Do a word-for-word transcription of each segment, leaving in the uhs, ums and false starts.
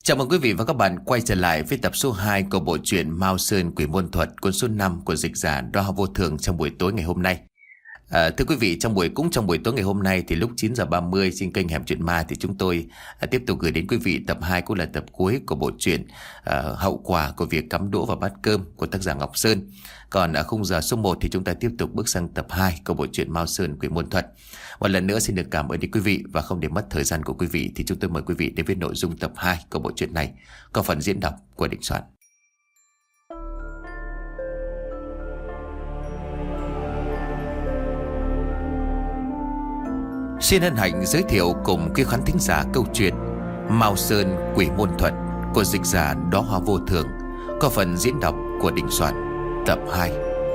Chào mừng quý vị và các bạn quay trở lại với tập số hai của bộ truyện Mao Sơn Quỷ Môn Thuật, cuốn số năm của dịch giả Đo Vô Thường trong buổi tối ngày hôm nay. À, thưa quý vị, trong buổi cũng trong buổi tối ngày hôm nay thì lúc chín giờ ba mươi trên kênh Hẻm Chuyện Ma thì chúng tôi à, tiếp tục gửi đến quý vị tập hai, cũng là tập cuối của bộ truyện à, Hậu Quả của Việc Cắm Đũa Vào Bát Cơm của tác giả Ngọc Sơn. Còn ở khung giờ số một thì chúng ta tiếp tục bước sang tập hai của bộ truyện Mao Sơn Quỷ Môn Thuật. Một lần nữa xin được cảm ơn đến quý vị, và không để mất thời gian của quý vị thì chúng tôi mời quý vị đến với nội dung tập hai của bộ truyện này, có phần diễn đọc của Định Soạn. Xin hân hạnh giới thiệu cùng quý khán thính giả câu chuyện Mao Sơn Quỷ Môn Thuật của dịch giả Đóa Hoa Vô Thường, có phần diễn đọc của Định Soạn, tập hai.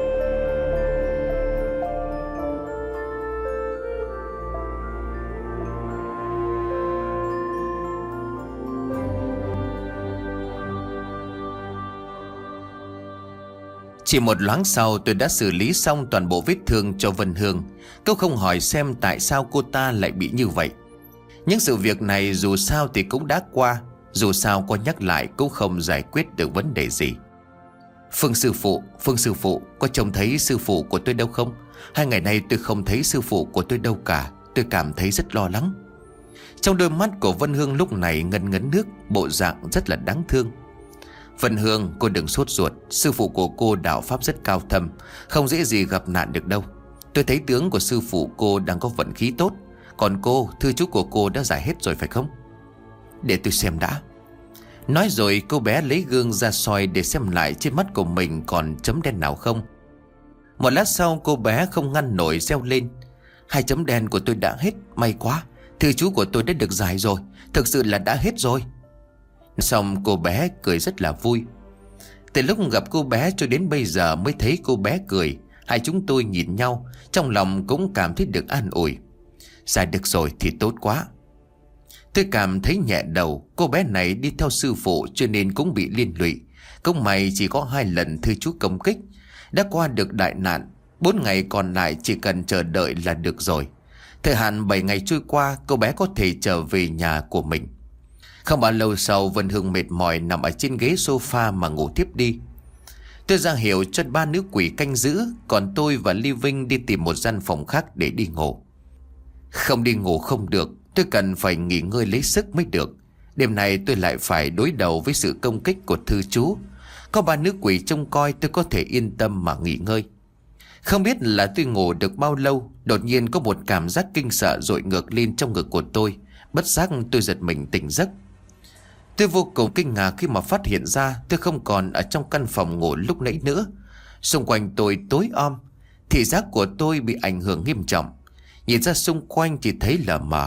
Chỉ một loáng sau tôi đã xử lý xong toàn bộ vết thương cho Vân Hương. Câu không hỏi xem tại sao cô ta lại bị như vậy. Những sự việc này dù sao thì cũng đã qua, dù sao có nhắc lại cũng không giải quyết được vấn đề gì. Phương sư phụ, Phương sư phụ, có trông thấy sư phụ của tôi đâu không? Hai ngày nay tôi không thấy sư phụ của tôi đâu cả. Tôi cảm thấy rất lo lắng. Trong đôi mắt của Vân Hương lúc này ngấn ngấn nước, bộ dạng rất là đáng thương. Vân Hương, cô đừng sốt ruột. Sư phụ của cô đạo pháp rất cao thâm, không dễ gì gặp nạn được đâu. Tôi thấy tướng của sư phụ cô đang có vận khí tốt. Còn cô, thư chú của cô đã giải hết rồi phải không? Để tôi xem đã. Nói rồi cô bé lấy gương ra soi để xem lại trên mắt của mình còn chấm đen nào không. Một lát sau cô bé không ngăn nổi reo lên: Hai chấm đen của tôi đã hết, may quá. Thư chú của tôi đã được giải rồi, thực sự là đã hết rồi. Xong cô bé cười rất là vui. Từ lúc gặp cô bé cho đến bây giờ mới thấy cô bé cười. Hai chúng tôi nhìn nhau, trong lòng cũng cảm thấy được an ủi. Giải được rồi thì tốt quá. Tôi cảm thấy nhẹ đầu. Cô bé này đi theo sư phụ cho nên cũng bị liên lụy. Cũng may chỉ có hai lần thư chú công kích, đã qua được đại nạn. Bốn ngày còn lại chỉ cần chờ đợi là được rồi. Thời hạn bảy ngày trôi qua, cô bé có thể trở về nhà của mình. Không bao lâu sau, Vân Hương mệt mỏi nằm ở trên ghế sofa mà ngủ tiếp đi. Tôi ra hiệu cho ba nữ quỷ canh giữ, còn tôi và Ly Vinh đi tìm một gian phòng khác để đi ngủ. Không đi ngủ không được, tôi cần phải nghỉ ngơi lấy sức mới được. Đêm nay tôi lại phải đối đầu với sự công kích của thư chú. Có ba nữ quỷ trông coi, tôi có thể yên tâm mà nghỉ ngơi. Không biết là tôi ngủ được bao lâu, đột nhiên có một cảm giác kinh sợ dội ngược lên trong ngực của tôi. Bất giác tôi giật mình tỉnh giấc. Tôi vô cùng kinh ngạc khi mà phát hiện ra tôi không còn ở trong căn phòng ngủ lúc nãy nữa. Xung quanh tôi tối om, thị giác của tôi bị ảnh hưởng nghiêm trọng. Nhìn ra xung quanh chỉ thấy lờ mờ.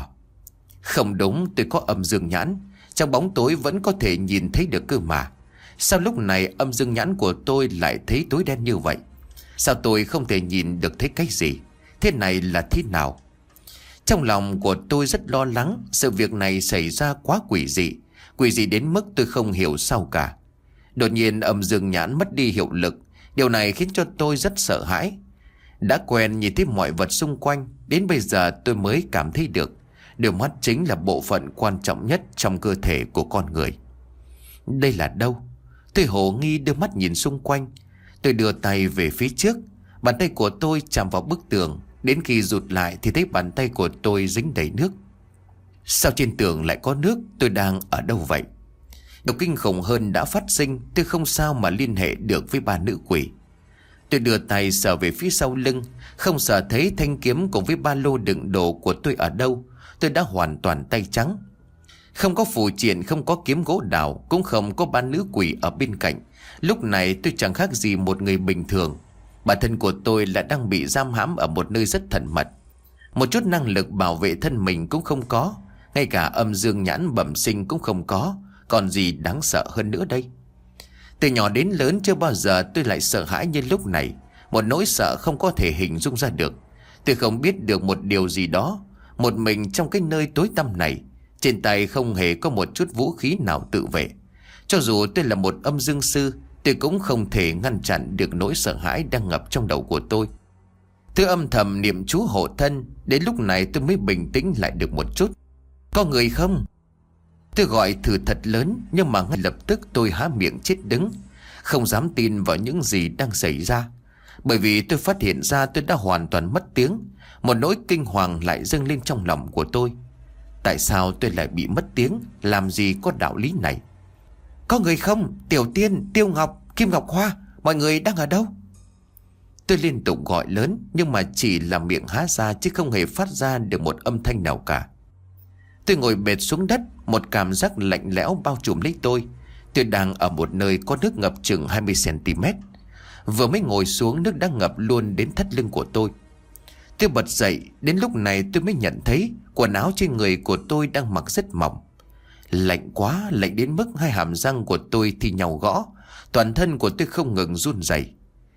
Không đúng, tôi có âm dương nhãn, trong bóng tối vẫn có thể nhìn thấy được cơ mà. Sao lúc này âm dương nhãn của tôi lại thấy tối đen như vậy? Sao tôi không thể nhìn được thấy cái gì? Thế này là thế nào? Trong lòng của tôi rất lo lắng. Sự việc này xảy ra quá quỷ dị, quỷ dị đến mức tôi không hiểu sao cả. Đột nhiên âm dương nhãn mất đi hiệu lực. Điều này khiến cho tôi rất sợ hãi. Đã quen nhìn thấy mọi vật xung quanh, đến bây giờ tôi mới cảm thấy được đôi mắt chính là bộ phận quan trọng nhất trong cơ thể của con người. Đây là đâu? Tôi hồ nghi đưa mắt nhìn xung quanh. Tôi đưa tay về phía trước. Bàn tay của tôi chạm vào bức tường. Đến khi rụt lại thì thấy bàn tay của tôi dính đầy nước. Sao trên tường lại có nước? Tôi đang ở đâu vậy? Điều kinh khủng hơn đã phát sinh. Tôi không sao mà liên hệ được với ba nữ quỷ. Tôi đưa tay sờ về phía sau lưng, không sờ thấy thanh kiếm cùng với ba lô đựng đồ của tôi ở đâu. Tôi đã hoàn toàn tay trắng. Không có phù triện, không có kiếm gỗ đào, cũng không có ba nữ quỷ ở bên cạnh. Lúc này tôi chẳng khác gì một người bình thường. Bản thân của tôi là đang bị giam hãm ở một nơi rất thần mật. Một chút năng lực bảo vệ thân mình cũng không có. Ngay cả âm dương nhãn bẩm sinh cũng không có. Còn gì đáng sợ hơn nữa đây? Từ nhỏ đến lớn chưa bao giờ tôi lại sợ hãi như lúc này. Một nỗi sợ không có thể hình dung ra được. Tôi không biết được một điều gì đó. Một mình trong cái nơi tối tăm này, trên tay không hề có một chút vũ khí nào tự vệ. Cho dù tôi là một âm dương sư, tôi cũng không thể ngăn chặn được nỗi sợ hãi đang ngập trong đầu của tôi. Tôi âm thầm niệm chú hộ thân. Đến lúc này tôi mới bình tĩnh lại được một chút. Có người không? Tôi gọi thử thật lớn, nhưng mà ngay lập tức tôi há miệng chết đứng, không dám tin vào những gì đang xảy ra. Bởi vì tôi phát hiện ra tôi đã hoàn toàn mất tiếng. Một nỗi kinh hoàng lại dâng lên trong lòng của tôi. Tại sao tôi lại bị mất tiếng? Làm gì có đạo lý này? Có người không? Tiểu Tiên, Tiêu Ngọc, Kim Ngọc Hoa, mọi người đang ở đâu? Tôi liên tục gọi lớn, nhưng mà chỉ là miệng há ra chứ không hề phát ra được một âm thanh nào cả. Tôi ngồi bệt xuống đất, một cảm giác lạnh lẽo bao trùm lấy tôi. Tôi đang ở một nơi có nước ngập chừng hai mươi xăng ti mét. Vừa mới ngồi xuống, nước đã ngập luôn đến thắt lưng của tôi. Tôi bật dậy, đến lúc này tôi mới nhận thấy quần áo trên người của tôi đang mặc rất mỏng. Lạnh quá, lạnh đến mức hai hàm răng của tôi thì nhau gõ. Toàn thân của tôi không ngừng run rẩy.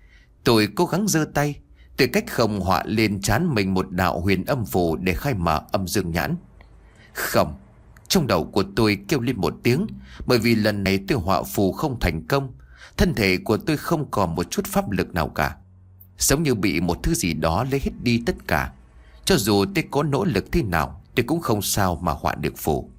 Tôi cố gắng giơ tay, tôi cách không họa lên trán mình một đạo huyền âm phù để khai mở âm dương nhãn. Không, trong đầu của tôi kêu lên một tiếng, bởi vì lần này tôi họa phù không thành công. Thân thể của tôi không còn một chút pháp lực nào cả, giống như bị một thứ gì đó lấy hết đi tất cả. Cho dù tôi có nỗ lực thế nào, tôi cũng không sao mà họa được phù.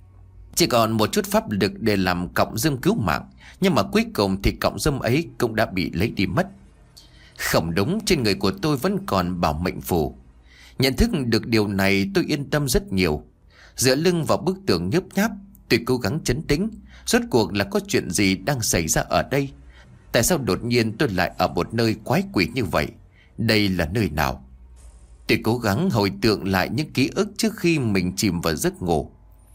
Chỉ còn một chút pháp lực để làm cọng rơm cứu mạng, nhưng mà cuối cùng thì cọng rơm ấy cũng đã bị lấy đi mất. Không đúng, trên người của tôi vẫn còn bảo mệnh phù. Nhận thức được điều này, tôi yên tâm rất nhiều. Dựa lưng vào bức tường nhớp nháp, tôi cố gắng trấn tĩnh. Rốt cuộc là có chuyện gì đang xảy ra ở đây? Tại sao đột nhiên tôi lại ở một nơi quái quỷ như vậy? Đây là nơi nào? Tôi cố gắng hồi tưởng lại những ký ức trước khi mình chìm vào giấc ngủ.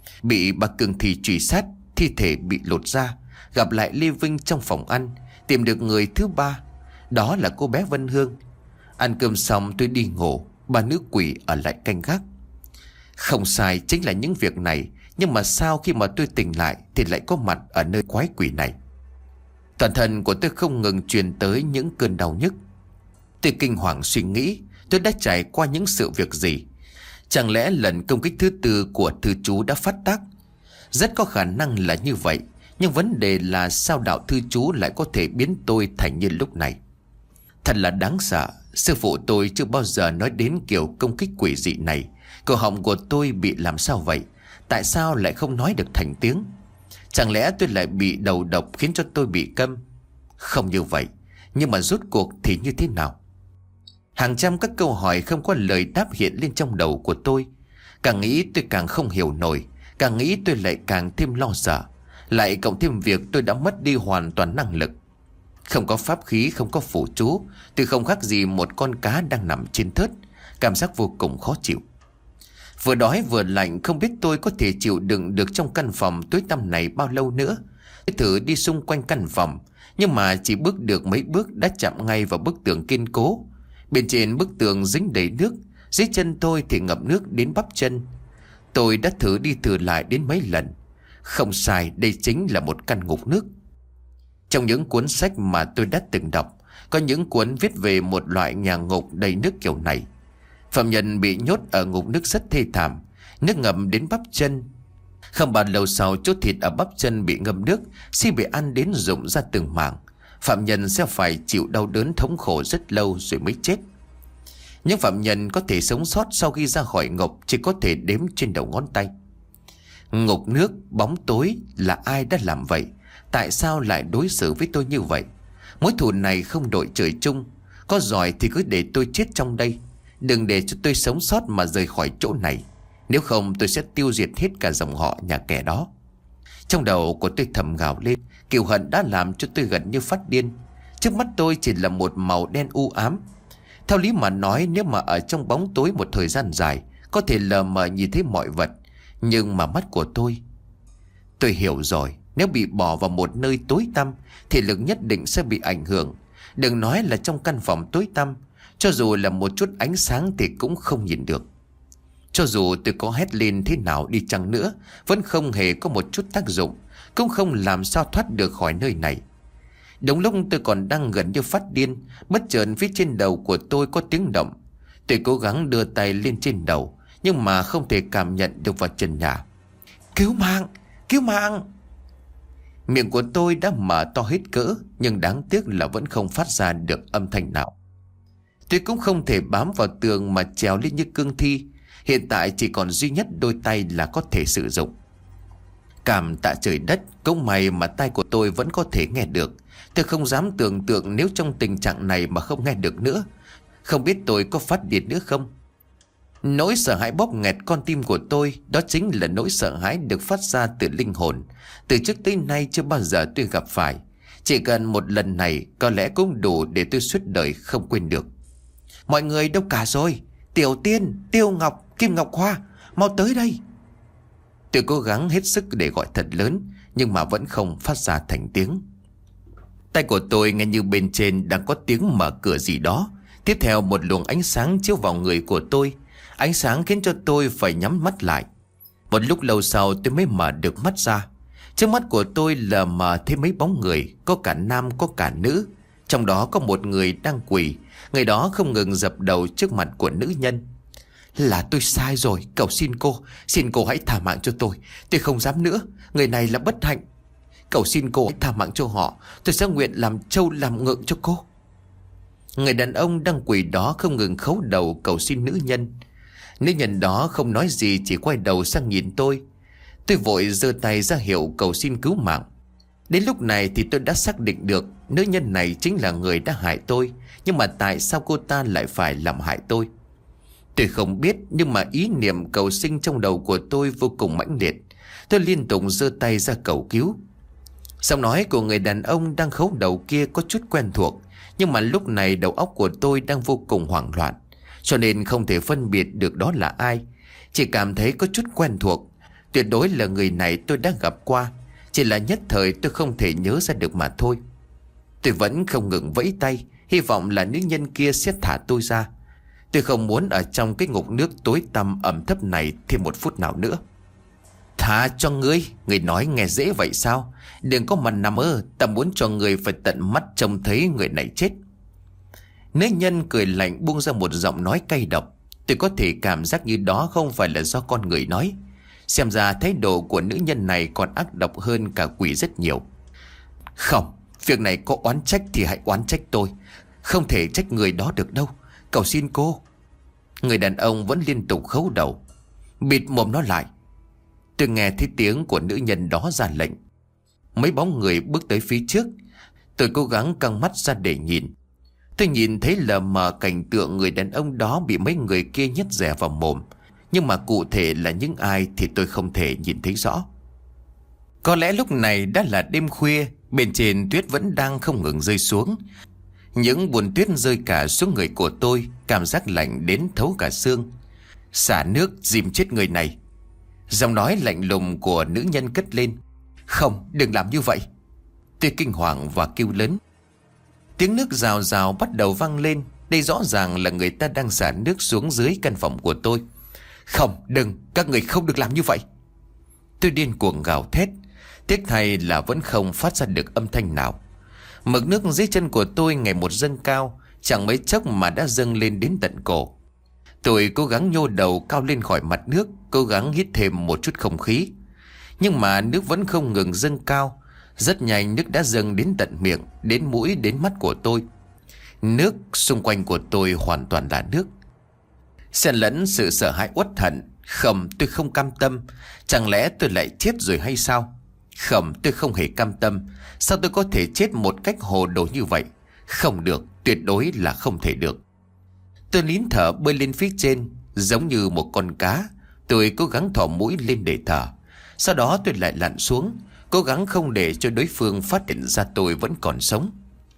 Bị bà Cường Thị truy sát, thi thể bị lột ra, gặp lại Lê Vinh trong phòng ăn, tìm được người thứ ba, đó là cô bé Vân Hương. Ăn cơm xong tôi đi ngủ, bà nữ quỷ ở lại canh gác. Không sai, chính là những việc này. Nhưng mà sao khi mà tôi tỉnh lại thì lại có mặt ở nơi quái quỷ này? Toàn thân của tôi không ngừng truyền tới những cơn đau nhức. Tôi kinh hoàng suy nghĩ, tôi đã trải qua những sự việc gì? Chẳng lẽ lần công kích thứ tư của thư chú đã phát tác? Rất có khả năng là như vậy. Nhưng vấn đề là sao đạo thư chú lại có thể biến tôi thành như lúc này? Thật là đáng sợ. Sư phụ tôi chưa bao giờ nói đến kiểu công kích quỷ dị này. Cổ họng của tôi bị làm sao vậy? Tại sao lại không nói được thành tiếng? Chẳng lẽ tôi lại bị đầu độc khiến cho tôi bị câm? Không như vậy. Nhưng mà rốt cuộc thì như thế nào? Hàng trăm các câu hỏi không có lời đáp hiện lên trong đầu của tôi. Càng nghĩ tôi càng không hiểu nổi. Càng nghĩ tôi lại càng thêm lo sợ. Lại cộng thêm việc tôi đã mất đi hoàn toàn năng lực. Không có pháp khí, không có phù chú, tôi không khác gì một con cá đang nằm trên thớt. Cảm giác vô cùng khó chịu. Vừa đói vừa lạnh, không biết tôi có thể chịu đựng được trong căn phòng tối tăm này bao lâu nữa. Tôi thử đi xung quanh căn phòng, nhưng mà chỉ bước được mấy bước đã chạm ngay vào bức tường kiên cố. Bên trên bức tường dính đầy nước, dưới chân tôi thì ngập nước đến bắp chân. Tôi đã thử đi thử lại đến mấy lần. Không sai, đây chính là một căn ngục nước. Trong những cuốn sách mà tôi đã từng đọc, có những cuốn viết về một loại nhà ngục đầy nước kiểu này. Phạm nhân bị nhốt ở ngục nước rất thê thảm, nước ngầm đến bắp chân. Không bao lâu sau, chỗ thịt ở bắp chân bị ngâm nước sẽ bị ăn đến rụng ra từng mảng. Phạm nhân sẽ phải chịu đau đớn thống khổ rất lâu rồi mới chết. Những phạm nhân có thể sống sót sau khi ra khỏi ngục chỉ có thể đếm trên đầu ngón tay. Ngục nước, bóng tối, là ai đã làm vậy? Tại sao lại đối xử với tôi như vậy? Mối thù này không đội trời chung. Có giỏi thì cứ để tôi chết trong đây. Đừng để cho tôi sống sót mà rời khỏi chỗ này. Nếu không tôi sẽ tiêu diệt hết cả dòng họ nhà kẻ đó. Trong đầu của tôi thầm gào lên. Kiều hận đã làm cho tôi gần như phát điên. Trước mắt tôi chỉ là một màu đen u ám. Theo lý mà nói, nếu mà ở trong bóng tối một thời gian dài, có thể lờ mờ nhìn thấy mọi vật. Nhưng mà mắt của tôi Tôi hiểu rồi. Nếu bị bỏ vào một nơi tối tăm, thì lực nhất định sẽ bị ảnh hưởng. Đừng nói là trong căn phòng tối tăm, cho dù là một chút ánh sáng thì cũng không nhìn được. Cho dù tôi có hét lên thế nào đi chăng nữa, vẫn không hề có một chút tác dụng, cũng không làm sao thoát được khỏi nơi này. Đúng lúc tôi còn đang gần như phát điên, bất chợt phía trên đầu của tôi có tiếng động. Tôi cố gắng đưa tay lên trên đầu, nhưng mà không thể cảm nhận được vào trần nhà. Cứu mạng! Cứu mạng! Miệng của tôi đã mở to hết cỡ, nhưng đáng tiếc là vẫn không phát ra được âm thanh nào. Tôi cũng không thể bám vào tường mà trèo lên như cương thi. Hiện tại chỉ còn duy nhất đôi tay là có thể sử dụng. Cảm tạ trời đất, cũng may mà tai của tôi vẫn có thể nghe được. Tôi không dám tưởng tượng nếu trong tình trạng này mà không nghe được nữa, không biết tôi có phát điên nữa không. Nỗi sợ hãi bóp nghẹt con tim của tôi. Đó chính là nỗi sợ hãi được phát ra từ linh hồn. Từ trước tới nay chưa bao giờ tôi gặp phải. Chỉ cần một lần này có lẽ cũng đủ để tôi suốt đời không quên được. Mọi người đâu cả rồi? Tiểu Tiên, Tiêu Ngọc, Kim Ngọc Hoa, mau tới đây. Tôi cố gắng hết sức để gọi thật lớn, nhưng mà vẫn không phát ra thành tiếng. Tay của tôi nghe như bên trên đang có tiếng mở cửa gì đó. Tiếp theo một luồng ánh sáng chiếu vào người của tôi. Ánh sáng khiến cho tôi phải nhắm mắt lại. Một lúc lâu sau tôi mới mở được mắt ra. Trước mắt của tôi lờ mờ thấy mấy bóng người, có cả nam có cả nữ. Trong đó có một người đang quỳ. Người đó không ngừng dập đầu trước mặt của nữ nhân. Là tôi sai rồi, cầu xin cô, xin cô hãy tha mạng cho tôi. Tôi không dám nữa, người này là bất hạnh. Cầu xin cô hãy tha mạng cho họ, tôi sẽ nguyện làm trâu làm ngựa cho cô. Người đàn ông đang quỳ đó không ngừng khấu đầu cầu xin nữ nhân. Nữ nhân đó không nói gì, chỉ quay đầu sang nhìn tôi. Tôi vội giơ tay ra hiệu cầu xin cứu mạng. Đến lúc này thì tôi đã xác định được nữ nhân này chính là người đã hại tôi. Nhưng mà tại sao cô ta lại phải làm hại tôi? Tôi không biết, nhưng mà ý niệm cầu sinh trong đầu của tôi vô cùng mãnh liệt. Tôi liên tục giơ tay ra cầu cứu. Giọng nói của người đàn ông đang khấu đầu kia có chút quen thuộc, nhưng mà lúc này đầu óc của tôi đang vô cùng hoảng loạn, cho nên không thể phân biệt được đó là ai. Chỉ cảm thấy có chút quen thuộc. Tuyệt đối là người này tôi đã gặp qua, chỉ là nhất thời tôi không thể nhớ ra được mà thôi. Tôi vẫn không ngừng vẫy tay, hy vọng là nữ nhân kia sẽ thả tôi ra. Tôi không muốn ở trong cái ngục nước tối tăm ẩm thấp này thêm một phút nào nữa. Thả cho ngươi, ngươi nói nghe dễ vậy sao? Đừng có mà nằm mơ, ta muốn cho ngươi phải tận mắt trông thấy người này chết. Nữ nhân cười lạnh buông ra một giọng nói cay độc. Tôi có thể cảm giác như đó không phải là do con người nói. Xem ra thái độ của nữ nhân này còn ác độc hơn cả quỷ rất nhiều. Không, việc này có oán trách thì hãy oán trách tôi, không thể trách người đó được đâu. Cầu xin cô. Người đàn ông vẫn liên tục khấu đầu. Bịt mồm nó lại. Tôi nghe thấy tiếng của nữ nhân đó ra lệnh. Mấy bóng người bước tới phía trước. Tôi cố gắng căng mắt ra để nhìn. Tôi nhìn thấy lờ mờ cảnh tượng người đàn ông đó bị mấy người kia nhét rẻ vào mồm. Nhưng mà cụ thể là những ai thì tôi không thể nhìn thấy rõ. Có lẽ lúc này đã là đêm khuya. Bên trên tuyết vẫn đang không ngừng rơi xuống. Những buồn tuyết rơi cả xuống người của tôi, cảm giác lạnh đến thấu cả xương. Xả nước dìm chết người này. Giọng nói lạnh lùng của nữ nhân cất lên. Không, đừng làm như vậy. Tôi kinh hoàng và kêu lớn. Tiếng nước rào rào bắt đầu vang lên. Đây rõ ràng là người ta đang xả nước xuống dưới căn phòng của tôi. Không, đừng, các người không được làm như vậy. Tôi điên cuồng gào thét. Tiếc thay là vẫn không phát ra được âm thanh nào. Mực nước dưới chân của tôi ngày một dâng cao, chẳng mấy chốc mà đã dâng lên đến tận cổ. Tôi cố gắng nhô đầu cao lên khỏi mặt nước, cố gắng hít thêm một chút không khí. Nhưng mà nước vẫn không ngừng dâng cao. Rất nhanh nước đã dâng đến tận miệng, đến mũi, đến mắt của tôi. Nước xung quanh của tôi hoàn toàn là nước. Xen lẫn sự sợ hãi uất hận. Không, tôi không cam tâm. Chẳng lẽ tôi lại chết rồi hay sao? Không, tôi không hề cam tâm. Sao tôi có thể chết một cách hồ đồ như vậy? Không được, tuyệt đối là không thể được. Tôi nín thở bơi lên phía trên, giống như một con cá. Tôi cố gắng thò mũi lên để thở. Sau đó tôi lại lặn xuống, cố gắng không để cho đối phương phát hiện ra tôi vẫn còn sống.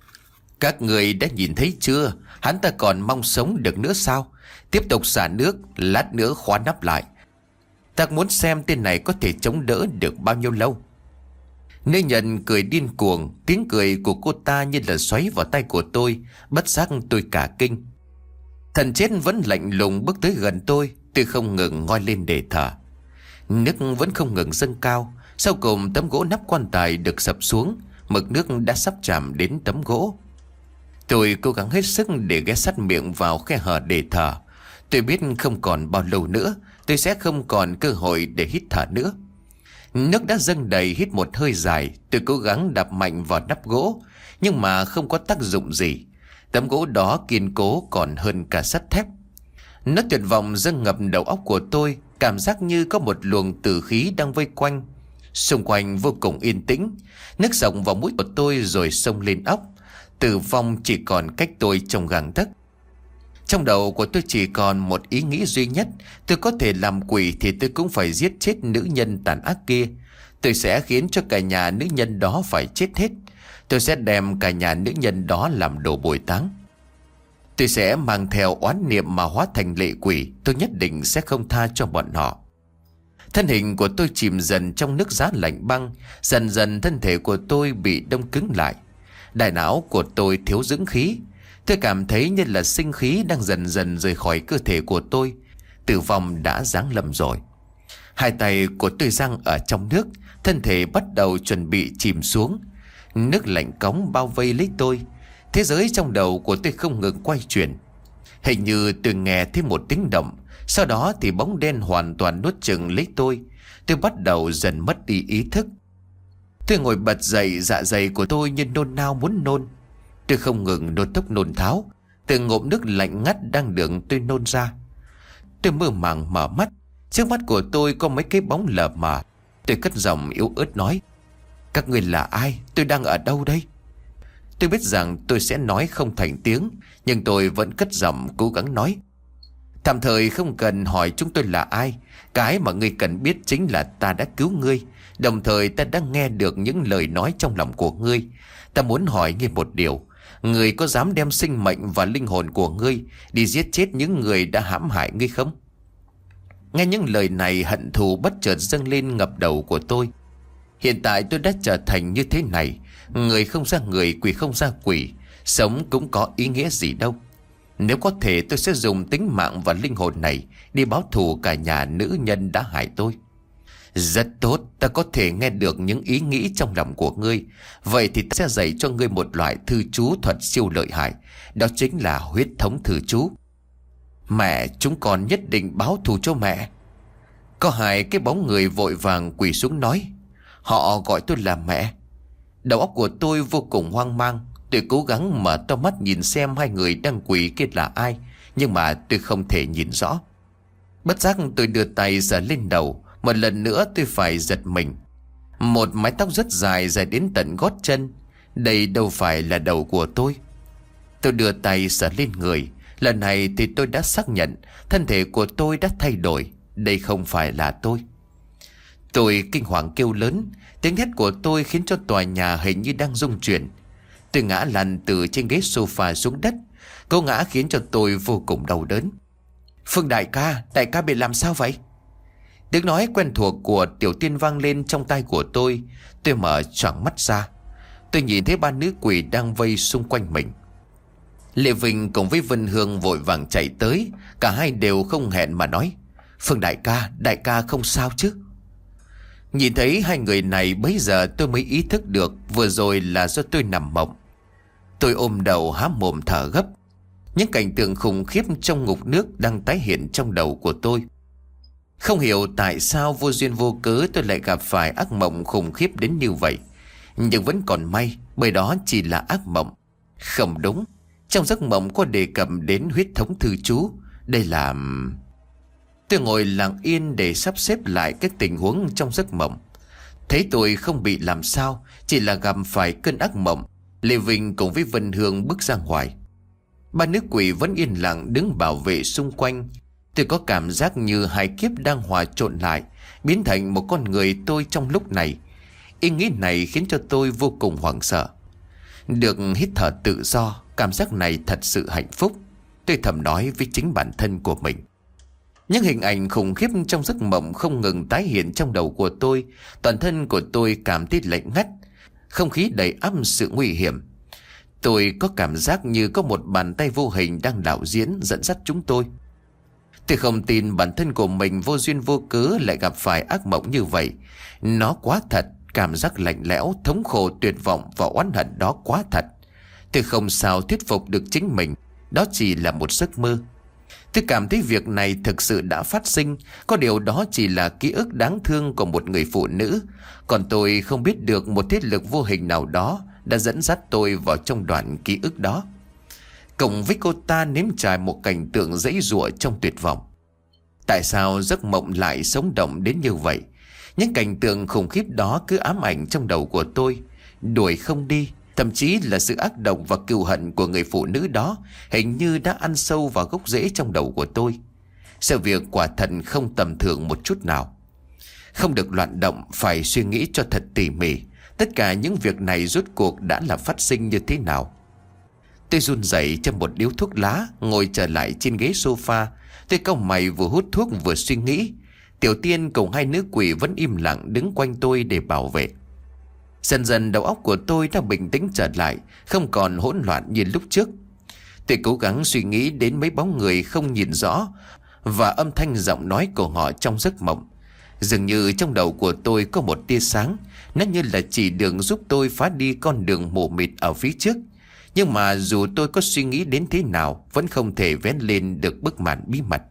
Các người đã nhìn thấy chưa? Hắn ta còn mong sống được nữa sao? Tiếp tục xả nước, lát nữa khóa nắp lại. Ta muốn xem tên này có thể chống đỡ được bao nhiêu lâu. Nữ nhân cười điên cuồng. Tiếng cười của cô ta như là xoáy vào tay của tôi. Bất giác tôi cả kinh. Thần chết vẫn lạnh lùng bước tới gần tôi. Tôi không ngừng ngoi lên để thở. Nước vẫn không ngừng dâng cao. Sau cùng tấm gỗ nắp quan tài được sập xuống. Mực nước đã sắp chạm đến tấm gỗ. Tôi cố gắng hết sức để ghé sát miệng vào khe hở để thở. Tôi biết không còn bao lâu nữa tôi sẽ không còn cơ hội để hít thở nữa. Nước đã dâng đầy, hít một hơi dài. Tôi cố gắng đập mạnh vào nắp gỗ, nhưng mà không có tác dụng gì. Tấm gỗ đó kiên cố còn hơn cả sắt thép. Nó tuyệt vọng dâng ngập đầu óc của tôi. Cảm giác như có một luồng tử khí đang vây quanh. Xung quanh vô cùng yên tĩnh. Nước dòng vào mũi của tôi rồi xông lên óc. Tử vong chỉ còn cách tôi trong gang tấc. Trong đầu của tôi chỉ còn một ý nghĩ duy nhất. Tôi có thể làm quỷ thì tôi cũng phải giết chết nữ nhân tàn ác kia. Tôi sẽ khiến cho cả nhà nữ nhân đó phải chết hết. Tôi sẽ đem cả nhà nữ nhân đó làm đồ bồi táng. Tôi sẽ mang theo oán niệm mà hóa thành lệ quỷ. Tôi nhất định sẽ không tha cho bọn họ. Thân hình của tôi chìm dần trong nước giá lạnh băng. Dần dần thân thể của tôi bị đông cứng lại. Đại não của tôi thiếu dưỡng khí. Tôi cảm thấy như là sinh khí đang dần dần rời khỏi cơ thể của tôi. Tử vong đã giáng lâm rồi. Hai tay của tôi giăng ở trong nước. Thân thể bắt đầu chuẩn bị chìm xuống. Nước lạnh cóng bao vây lấy tôi. Thế giới trong đầu của tôi không ngừng quay chuyển. Hình như tôi nghe thấy một tiếng động. Sau đó thì bóng đen hoàn toàn nuốt chửng lấy tôi. Tôi bắt đầu dần mất đi ý thức. Tôi ngồi bật dậy, dạ dày của tôi như nôn nao muốn nôn. Tôi không ngừng nôn tốc nôn tháo. Từ ngụm nước lạnh ngắt đang được tôi nôn ra. Tôi mơ màng mở mắt. Trước mắt của tôi có mấy cái bóng lờ mờ. Tôi cất giọng yếu ớt nói: các người là ai? Tôi đang ở đâu đây? Tôi biết rằng tôi sẽ nói không thành tiếng, nhưng tôi vẫn cất giọng cố gắng nói: tạm thời không cần hỏi chúng tôi là ai. Cái mà ngươi cần biết chính là ta đã cứu ngươi. Đồng thời ta đã nghe được những lời nói trong lòng của ngươi. Ta muốn hỏi ngươi một điều. Ngươi có dám đem sinh mệnh và linh hồn của ngươi đi giết chết những người đã hãm hại ngươi không? Nghe những lời này, hận thù bất chợt dâng lên ngập đầu của tôi. Hiện tại tôi đã trở thành như thế này. Người không ra người, quỷ không ra quỷ. Sống cũng có ý nghĩa gì đâu. Nếu có thể tôi sẽ dùng tính mạng và linh hồn này đi báo thù cả nhà nữ nhân đã hại tôi. Rất tốt, ta có thể nghe được những ý nghĩ trong lòng của ngươi. Vậy thì ta sẽ dạy cho ngươi một loại thư chú thuật siêu lợi hại. Đó chính là huyết thống thư chú. Mẹ, chúng con nhất định báo thù cho mẹ. Có hai cái bóng người vội vàng quỳ xuống nói: họ gọi tôi là mẹ. Đầu óc của tôi vô cùng hoang mang. Tôi cố gắng mở to mắt nhìn xem hai người đang quỳ kia là ai, nhưng mà tôi không thể nhìn rõ. Bất giác tôi đưa tay giở lên đầu. Một lần nữa tôi phải giật mình. Một mái tóc rất dài, dài đến tận gót chân. Đây đâu phải là đầu của tôi. Tôi đưa tay giở lên người. Lần này thì tôi đã xác nhận thân thể của tôi đã thay đổi. Đây không phải là tôi. Tôi kinh hoàng kêu lớn. Tiếng hét của tôi khiến cho tòa nhà hình như đang rung chuyển. Tôi ngã lăn từ trên ghế sofa xuống đất. Cô ngã khiến cho tôi vô cùng đau đớn. Phương đại ca, đại ca bị làm sao vậy? Tiếng nói quen thuộc của Tiểu Tiên vang lên trong tai của tôi. Tôi mở choàng mắt ra. Tôi nhìn thấy ba nữ quỷ đang vây xung quanh mình. Lệ Vinh cùng với Vân Hương vội vàng chạy tới. Cả hai đều không hẹn mà nói: Phương đại ca, đại ca không sao chứ? Nhìn thấy hai người này, bấy giờ tôi mới ý thức được vừa rồi là do tôi nằm mộng. Tôi ôm đầu há mồm thở gấp. Những cảnh tượng khủng khiếp trong ngục nước đang tái hiện trong đầu của tôi. Không hiểu tại sao vô duyên vô cớ tôi lại gặp phải ác mộng khủng khiếp đến như vậy. Nhưng vẫn còn may, bởi đó chỉ là ác mộng. Không đúng, trong giấc mộng có đề cập đến huyết thống thư chú. Đây là... Tôi ngồi lặng yên để sắp xếp lại các tình huống trong giấc mộng. Thấy tôi không bị làm sao, chỉ là gặp phải cơn ác mộng. Lê Vinh cùng với Vân Hương bước ra ngoài. Ba nữ quỷ vẫn yên lặng đứng bảo vệ xung quanh. Tôi có cảm giác như hai kiếp đang hòa trộn lại, biến thành một con người tôi trong lúc này. Ý nghĩ này khiến cho tôi vô cùng hoảng sợ. Được hít thở tự do, cảm giác này thật sự hạnh phúc. Tôi thầm nói với chính bản thân của mình. Những hình ảnh khủng khiếp trong giấc mộng không ngừng tái hiện trong đầu của tôi. Toàn thân của tôi cảm thấy lạnh ngắt, không khí đầy ắp sự nguy hiểm. Tôi có cảm giác như có một bàn tay vô hình đang đạo diễn dẫn dắt chúng tôi. Tôi không tin bản thân của mình vô duyên vô cớ lại gặp phải ác mộng như vậy. Nó quá thật, cảm giác lạnh lẽo, thống khổ, tuyệt vọng và oán hận đó quá thật. Tôi không sao thuyết phục được chính mình, đó chỉ là một giấc mơ. Tôi cảm thấy việc này thực sự đã phát sinh. Có điều đó chỉ là ký ức đáng thương của một người phụ nữ. Còn tôi không biết được một thế lực vô hình nào đó đã dẫn dắt tôi vào trong đoạn ký ức đó. Cộng với cô ta nếm trải một cảnh tượng dãy giụa trong tuyệt vọng. Tại sao giấc mộng lại sống động đến như vậy? Những cảnh tượng khủng khiếp đó cứ ám ảnh trong đầu của tôi, đuổi không đi. Thậm chí là sự ác độc và cừu hận của người phụ nữ đó hình như đã ăn sâu vào gốc rễ trong đầu của tôi. Sự việc quả thật không tầm thường một chút nào. Không được loạn động, phải suy nghĩ cho thật tỉ mỉ. Tất cả những việc này rốt cuộc đã là phát sinh như thế nào? Tôi run rẩy trong một điếu thuốc lá, ngồi trở lại trên ghế sofa. Tôi cau mày vừa hút thuốc vừa suy nghĩ. Tiểu Tiên cùng hai nữ quỷ vẫn im lặng đứng quanh tôi để bảo vệ. Dần dần đầu óc của tôi đã bình tĩnh trở lại, không còn hỗn loạn như lúc trước. Tôi cố gắng suy nghĩ đến mấy bóng người không nhìn rõ và âm thanh giọng nói của họ trong giấc mộng. Dường như trong đầu của tôi có một tia sáng, nó như là chỉ đường giúp tôi phá đi con đường mù mịt ở phía trước. Nhưng mà dù tôi có suy nghĩ đến thế nào, vẫn không thể vén lên được bức màn bí mật.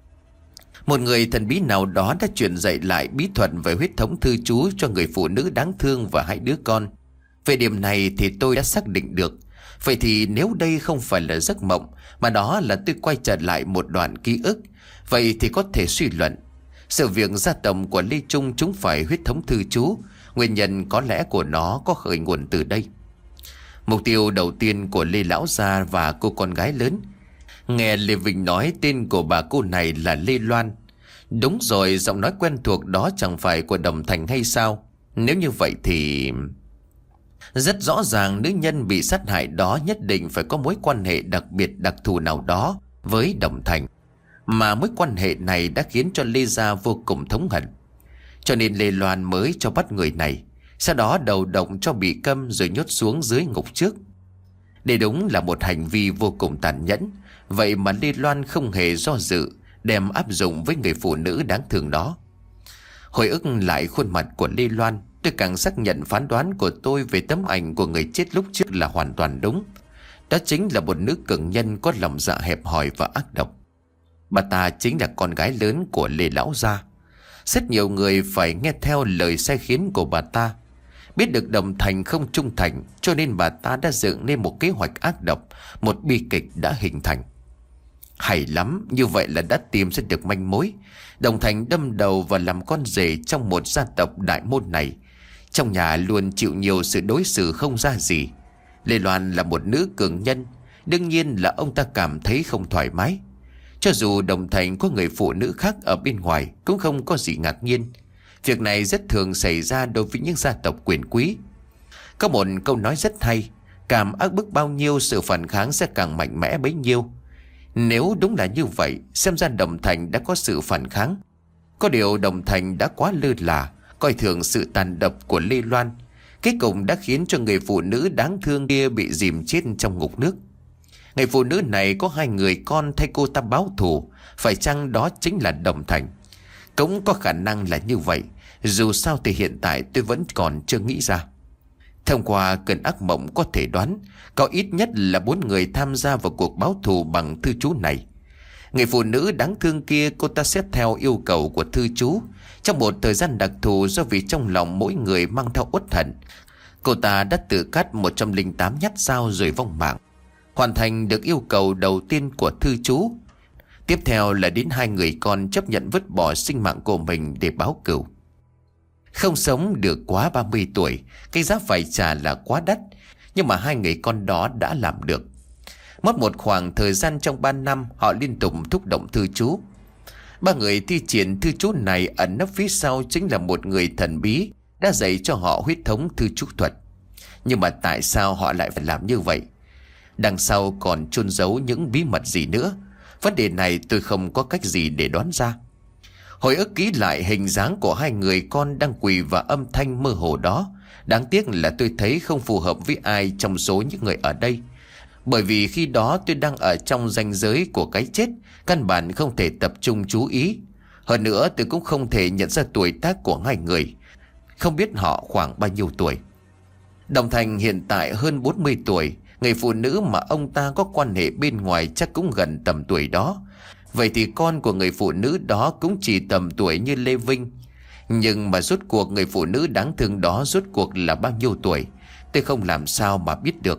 Một người thần bí nào đó đã truyền dạy lại bí thuật về huyết thống thư trú cho người phụ nữ đáng thương và hai đứa con. Về điểm này thì tôi đã xác định được. Vậy thì nếu đây không phải là giấc mộng, mà đó là tôi quay trở lại một đoạn ký ức, vậy thì có thể suy luận sự việc gia tộc của Lê Trung chúng phải huyết thống thư trú. Nguyên nhân có lẽ của nó có khởi nguồn từ đây. Mục tiêu đầu tiên của Lê Lão Gia và cô con gái lớn. Nghe Lê Vinh nói tên của bà cô này là Lê Loan. Đúng rồi, giọng nói quen thuộc đó chẳng phải của Đồng Thành hay sao? Nếu như vậy thì... Rất rõ ràng nữ nhân bị sát hại đó nhất định phải có mối quan hệ đặc biệt đặc thù nào đó với Đồng Thành. Mà mối quan hệ này đã khiến cho Lê Gia vô cùng thống hận. Cho nên Lê Loan mới cho bắt người này, sau đó đầu độc cho bị câm rồi nhốt xuống dưới ngục trước. Đây đúng là một hành vi vô cùng tàn nhẫn. Vậy mà Lê Loan không hề do dự, đem áp dụng với người phụ nữ đáng thương đó. Hồi ức lại khuôn mặt của Lê Loan, tôi càng xác nhận phán đoán của tôi về tấm ảnh của người chết lúc trước là hoàn toàn đúng. Đó chính là một nữ cường nhân có lòng dạ hẹp hòi và ác độc. Bà ta chính là con gái lớn của Lê Lão Gia. Rất nhiều người phải nghe theo lời sai khiến của bà ta. Biết được Đồng Thành không trung thành, cho nên bà ta đã dựng nên một kế hoạch ác độc, một bi kịch đã hình thành. Hay lắm, như vậy là đã tìm ra được manh mối. Đồng Thành đâm đầu và làm con rể trong một gia tộc đại môn này. Trong nhà luôn chịu nhiều sự đối xử không ra gì. Lê Loan là một nữ cường nhân, đương nhiên là ông ta cảm thấy không thoải mái. Cho dù Đồng Thành có người phụ nữ khác ở bên ngoài cũng không có gì ngạc nhiên. Việc này rất thường xảy ra đối với những gia tộc quyền quý. Có một câu nói rất hay: càng ác bức bao nhiêu, sự phản kháng sẽ càng mạnh mẽ bấy nhiêu. Nếu đúng là như vậy, xem ra Đồng Thành đã có sự phản kháng. Có điều Đồng Thành đã quá lơ là, coi thường sự tàn độc của Lê Loan. Kết cục đã khiến cho người phụ nữ đáng thương kia bị dìm chết trong ngục nước. Người phụ nữ này có hai người con thay cô ta báo thù. Phải chăng đó chính là Đồng Thành? Cũng có khả năng là như vậy. Dù sao thì hiện tại tôi vẫn còn chưa nghĩ ra. Thông qua cơn ác mộng có thể đoán có ít nhất là bốn người tham gia vào cuộc báo thù bằng thư chú này. Người phụ nữ đáng thương kia, cô ta xét theo yêu cầu của thư chú. Trong một thời gian đặc thù, do vì trong lòng mỗi người mang theo uất hận, cô ta đã tự cắt một trăm lẻ tám nhát dao rồi vong mạng, hoàn thành được yêu cầu đầu tiên của thư chú. Tiếp theo là đến hai người con chấp nhận vứt bỏ sinh mạng của mình để báo cừu. Không sống được quá ba mươi tuổi, cái giá phải trả là quá đắt, nhưng mà hai người con đó đã làm được. Mất một khoảng thời gian trong ba năm, họ liên tục thúc động thư chú. Ba người thi triển thư chú này ẩn nấp phía sau chính là một người thần bí đã dạy cho họ huyết thống thư chú thuật. Nhưng mà tại sao họ lại phải làm như vậy? Đằng sau còn chôn giấu những bí mật gì nữa? Vấn đề này tôi không có cách gì để đoán ra. Hồi ức ký lại hình dáng của hai người con đang quỳ và âm thanh mơ hồ đó. Đáng tiếc là tôi thấy không phù hợp với ai trong số những người ở đây. Bởi vì khi đó tôi đang ở trong ranh giới của cái chết, căn bản không thể tập trung chú ý. Hơn nữa tôi cũng không thể nhận ra tuổi tác của hai người. Không biết họ khoảng bao nhiêu tuổi. Đồng Thành hiện tại hơn bốn mươi tuổi. Người phụ nữ mà ông ta có quan hệ bên ngoài chắc cũng gần tầm tuổi đó. Vậy thì con của người phụ nữ đó cũng chỉ tầm tuổi như Lê Vinh. Nhưng mà rốt cuộc người phụ nữ đáng thương đó rốt cuộc là bao nhiêu tuổi, tôi không làm sao mà biết được.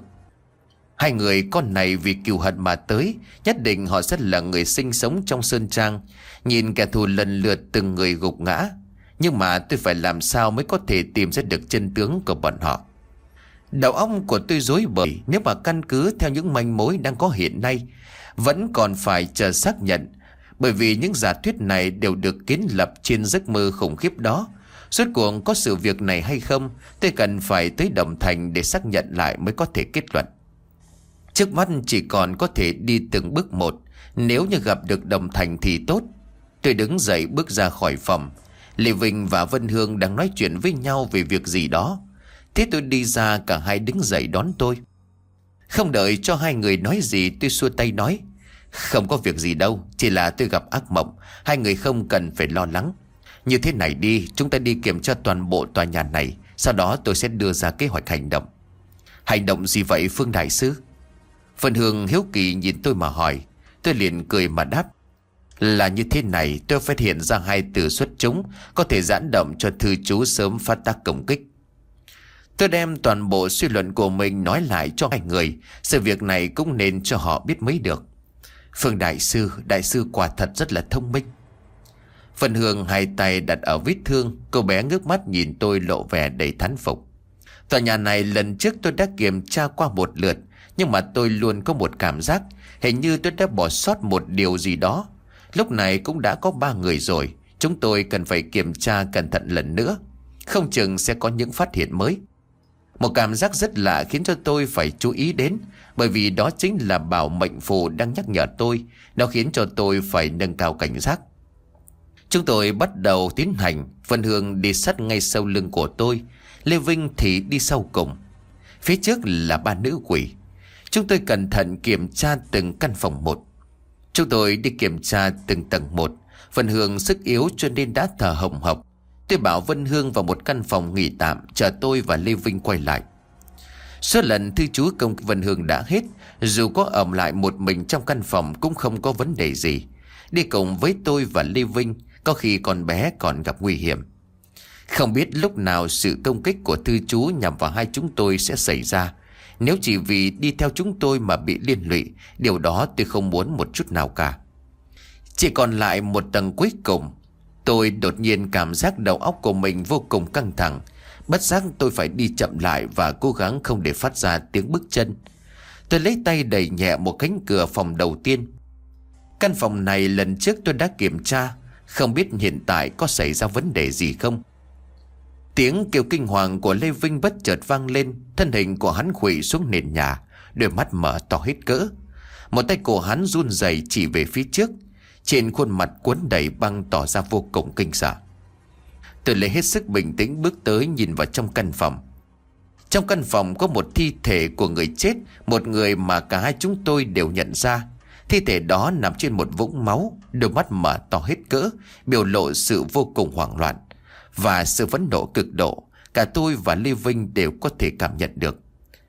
Hai người con này vì cừu hận mà tới, nhất định họ sẽ là người sinh sống trong sơn trang, nhìn kẻ thù lần lượt từng người gục ngã. Nhưng mà tôi phải làm sao mới có thể tìm ra được chân tướng của bọn họ. Đầu óc của tôi rối bời. Nếu mà căn cứ theo những manh mối đang có hiện nay, vẫn còn phải chờ xác nhận. Bởi vì những giả thuyết này đều được kiến lập trên giấc mơ khủng khiếp đó. Rốt cuộc có sự việc này hay không, tôi cần phải tới Đồng Thành để xác nhận lại mới có thể kết luận. Trước mắt chỉ còn có thể đi từng bước một. Nếu như gặp được Đồng Thành thì tốt. Tôi đứng dậy bước ra khỏi phòng. Lê Vinh và Vân Hương đang nói chuyện với nhau về việc gì đó. Thế tôi đi ra, cả hai đứng dậy đón tôi. Không đợi cho hai người nói gì, tôi xua tay nói: Không có việc gì đâu, chỉ là tôi gặp ác mộng. Hai người không cần phải lo lắng. Như thế này đi, chúng ta đi kiểm tra toàn bộ tòa nhà này. Sau đó tôi sẽ đưa ra kế hoạch hành động. Hành động gì vậy Phương Đại Sư? Vân Hương hiếu kỳ nhìn tôi mà hỏi. Tôi liền cười mà đáp: Là như thế này, tôi phát hiện ra hai từ xuất chúng có thể giãn động cho thư chú sớm phát tác công kích. Tôi đem toàn bộ suy luận của mình nói lại cho hai người. Sự việc này cũng nên cho họ biết mới được. Phương Đại Sư, Đại Sư quả thật rất là thông minh. Vân Hương hai tay đặt ở vết thương. Cô bé ngước mắt nhìn tôi lộ vẻ đầy thán phục. Tòa nhà này lần trước tôi đã kiểm tra qua một lượt, nhưng mà tôi luôn có một cảm giác hình như tôi đã bỏ sót một điều gì đó. Lúc này cũng đã có ba người rồi. Chúng tôi cần phải kiểm tra cẩn thận lần nữa. Không chừng sẽ có những phát hiện mới. Một cảm giác rất lạ khiến cho tôi phải chú ý đến. Bởi vì đó chính là bảo mệnh phù đang nhắc nhở tôi. Nó khiến cho tôi phải nâng cao cảnh giác. Chúng tôi bắt đầu tiến hành. Vân Hương đi sát ngay sau lưng của tôi. Lê Vinh thì đi sau cùng. Phía trước là ba nữ quỷ. Chúng tôi cẩn thận kiểm tra từng căn phòng một. Chúng tôi đi kiểm tra từng tầng một. Vân Hương sức yếu cho nên đã thở hồng hộc. Tôi bảo Vân Hương vào một căn phòng nghỉ tạm, chờ tôi và Lê Vinh quay lại. Số lần thư chú công Vân Hương đã hết. Dù có ẩm lại một mình trong căn phòng cũng không có vấn đề gì. Đi cùng với tôi và Lê Vinh, có khi con bé còn gặp nguy hiểm. Không biết lúc nào sự công kích của thư chú nhằm vào hai chúng tôi sẽ xảy ra. Nếu chỉ vì đi theo chúng tôi mà bị liên lụy, điều đó tôi không muốn một chút nào cả. Chỉ còn lại một tầng cuối cùng. Tôi đột nhiên cảm giác đầu óc của mình vô cùng căng thẳng. Bất giác tôi phải đi chậm lại và cố gắng không để phát ra tiếng bước chân. Tôi lấy tay đẩy nhẹ một cánh cửa phòng đầu tiên. Căn phòng này lần trước tôi đã kiểm tra. Không biết hiện tại có xảy ra vấn đề gì không. Tiếng kêu kinh hoàng của Lê Vinh bất chợt vang lên. Thân hình của hắn khuỵu xuống nền nhà, đôi mắt mở to hết cỡ. Một tay của hắn run rẩy chỉ về phía trước. Trên khuôn mặt cuốn đầy băng tỏ ra vô cùng kinh sợ. Tôi lấy hết sức bình tĩnh bước tới nhìn vào trong căn phòng. Trong căn phòng có một thi thể của người chết. Một người mà cả hai chúng tôi đều nhận ra. Thi thể đó nằm trên một vũng máu, đôi mắt mở to hết cỡ, biểu lộ sự vô cùng hoảng loạn và sự phẫn nộ cực độ. Cả tôi và Lê Vinh đều có thể cảm nhận được.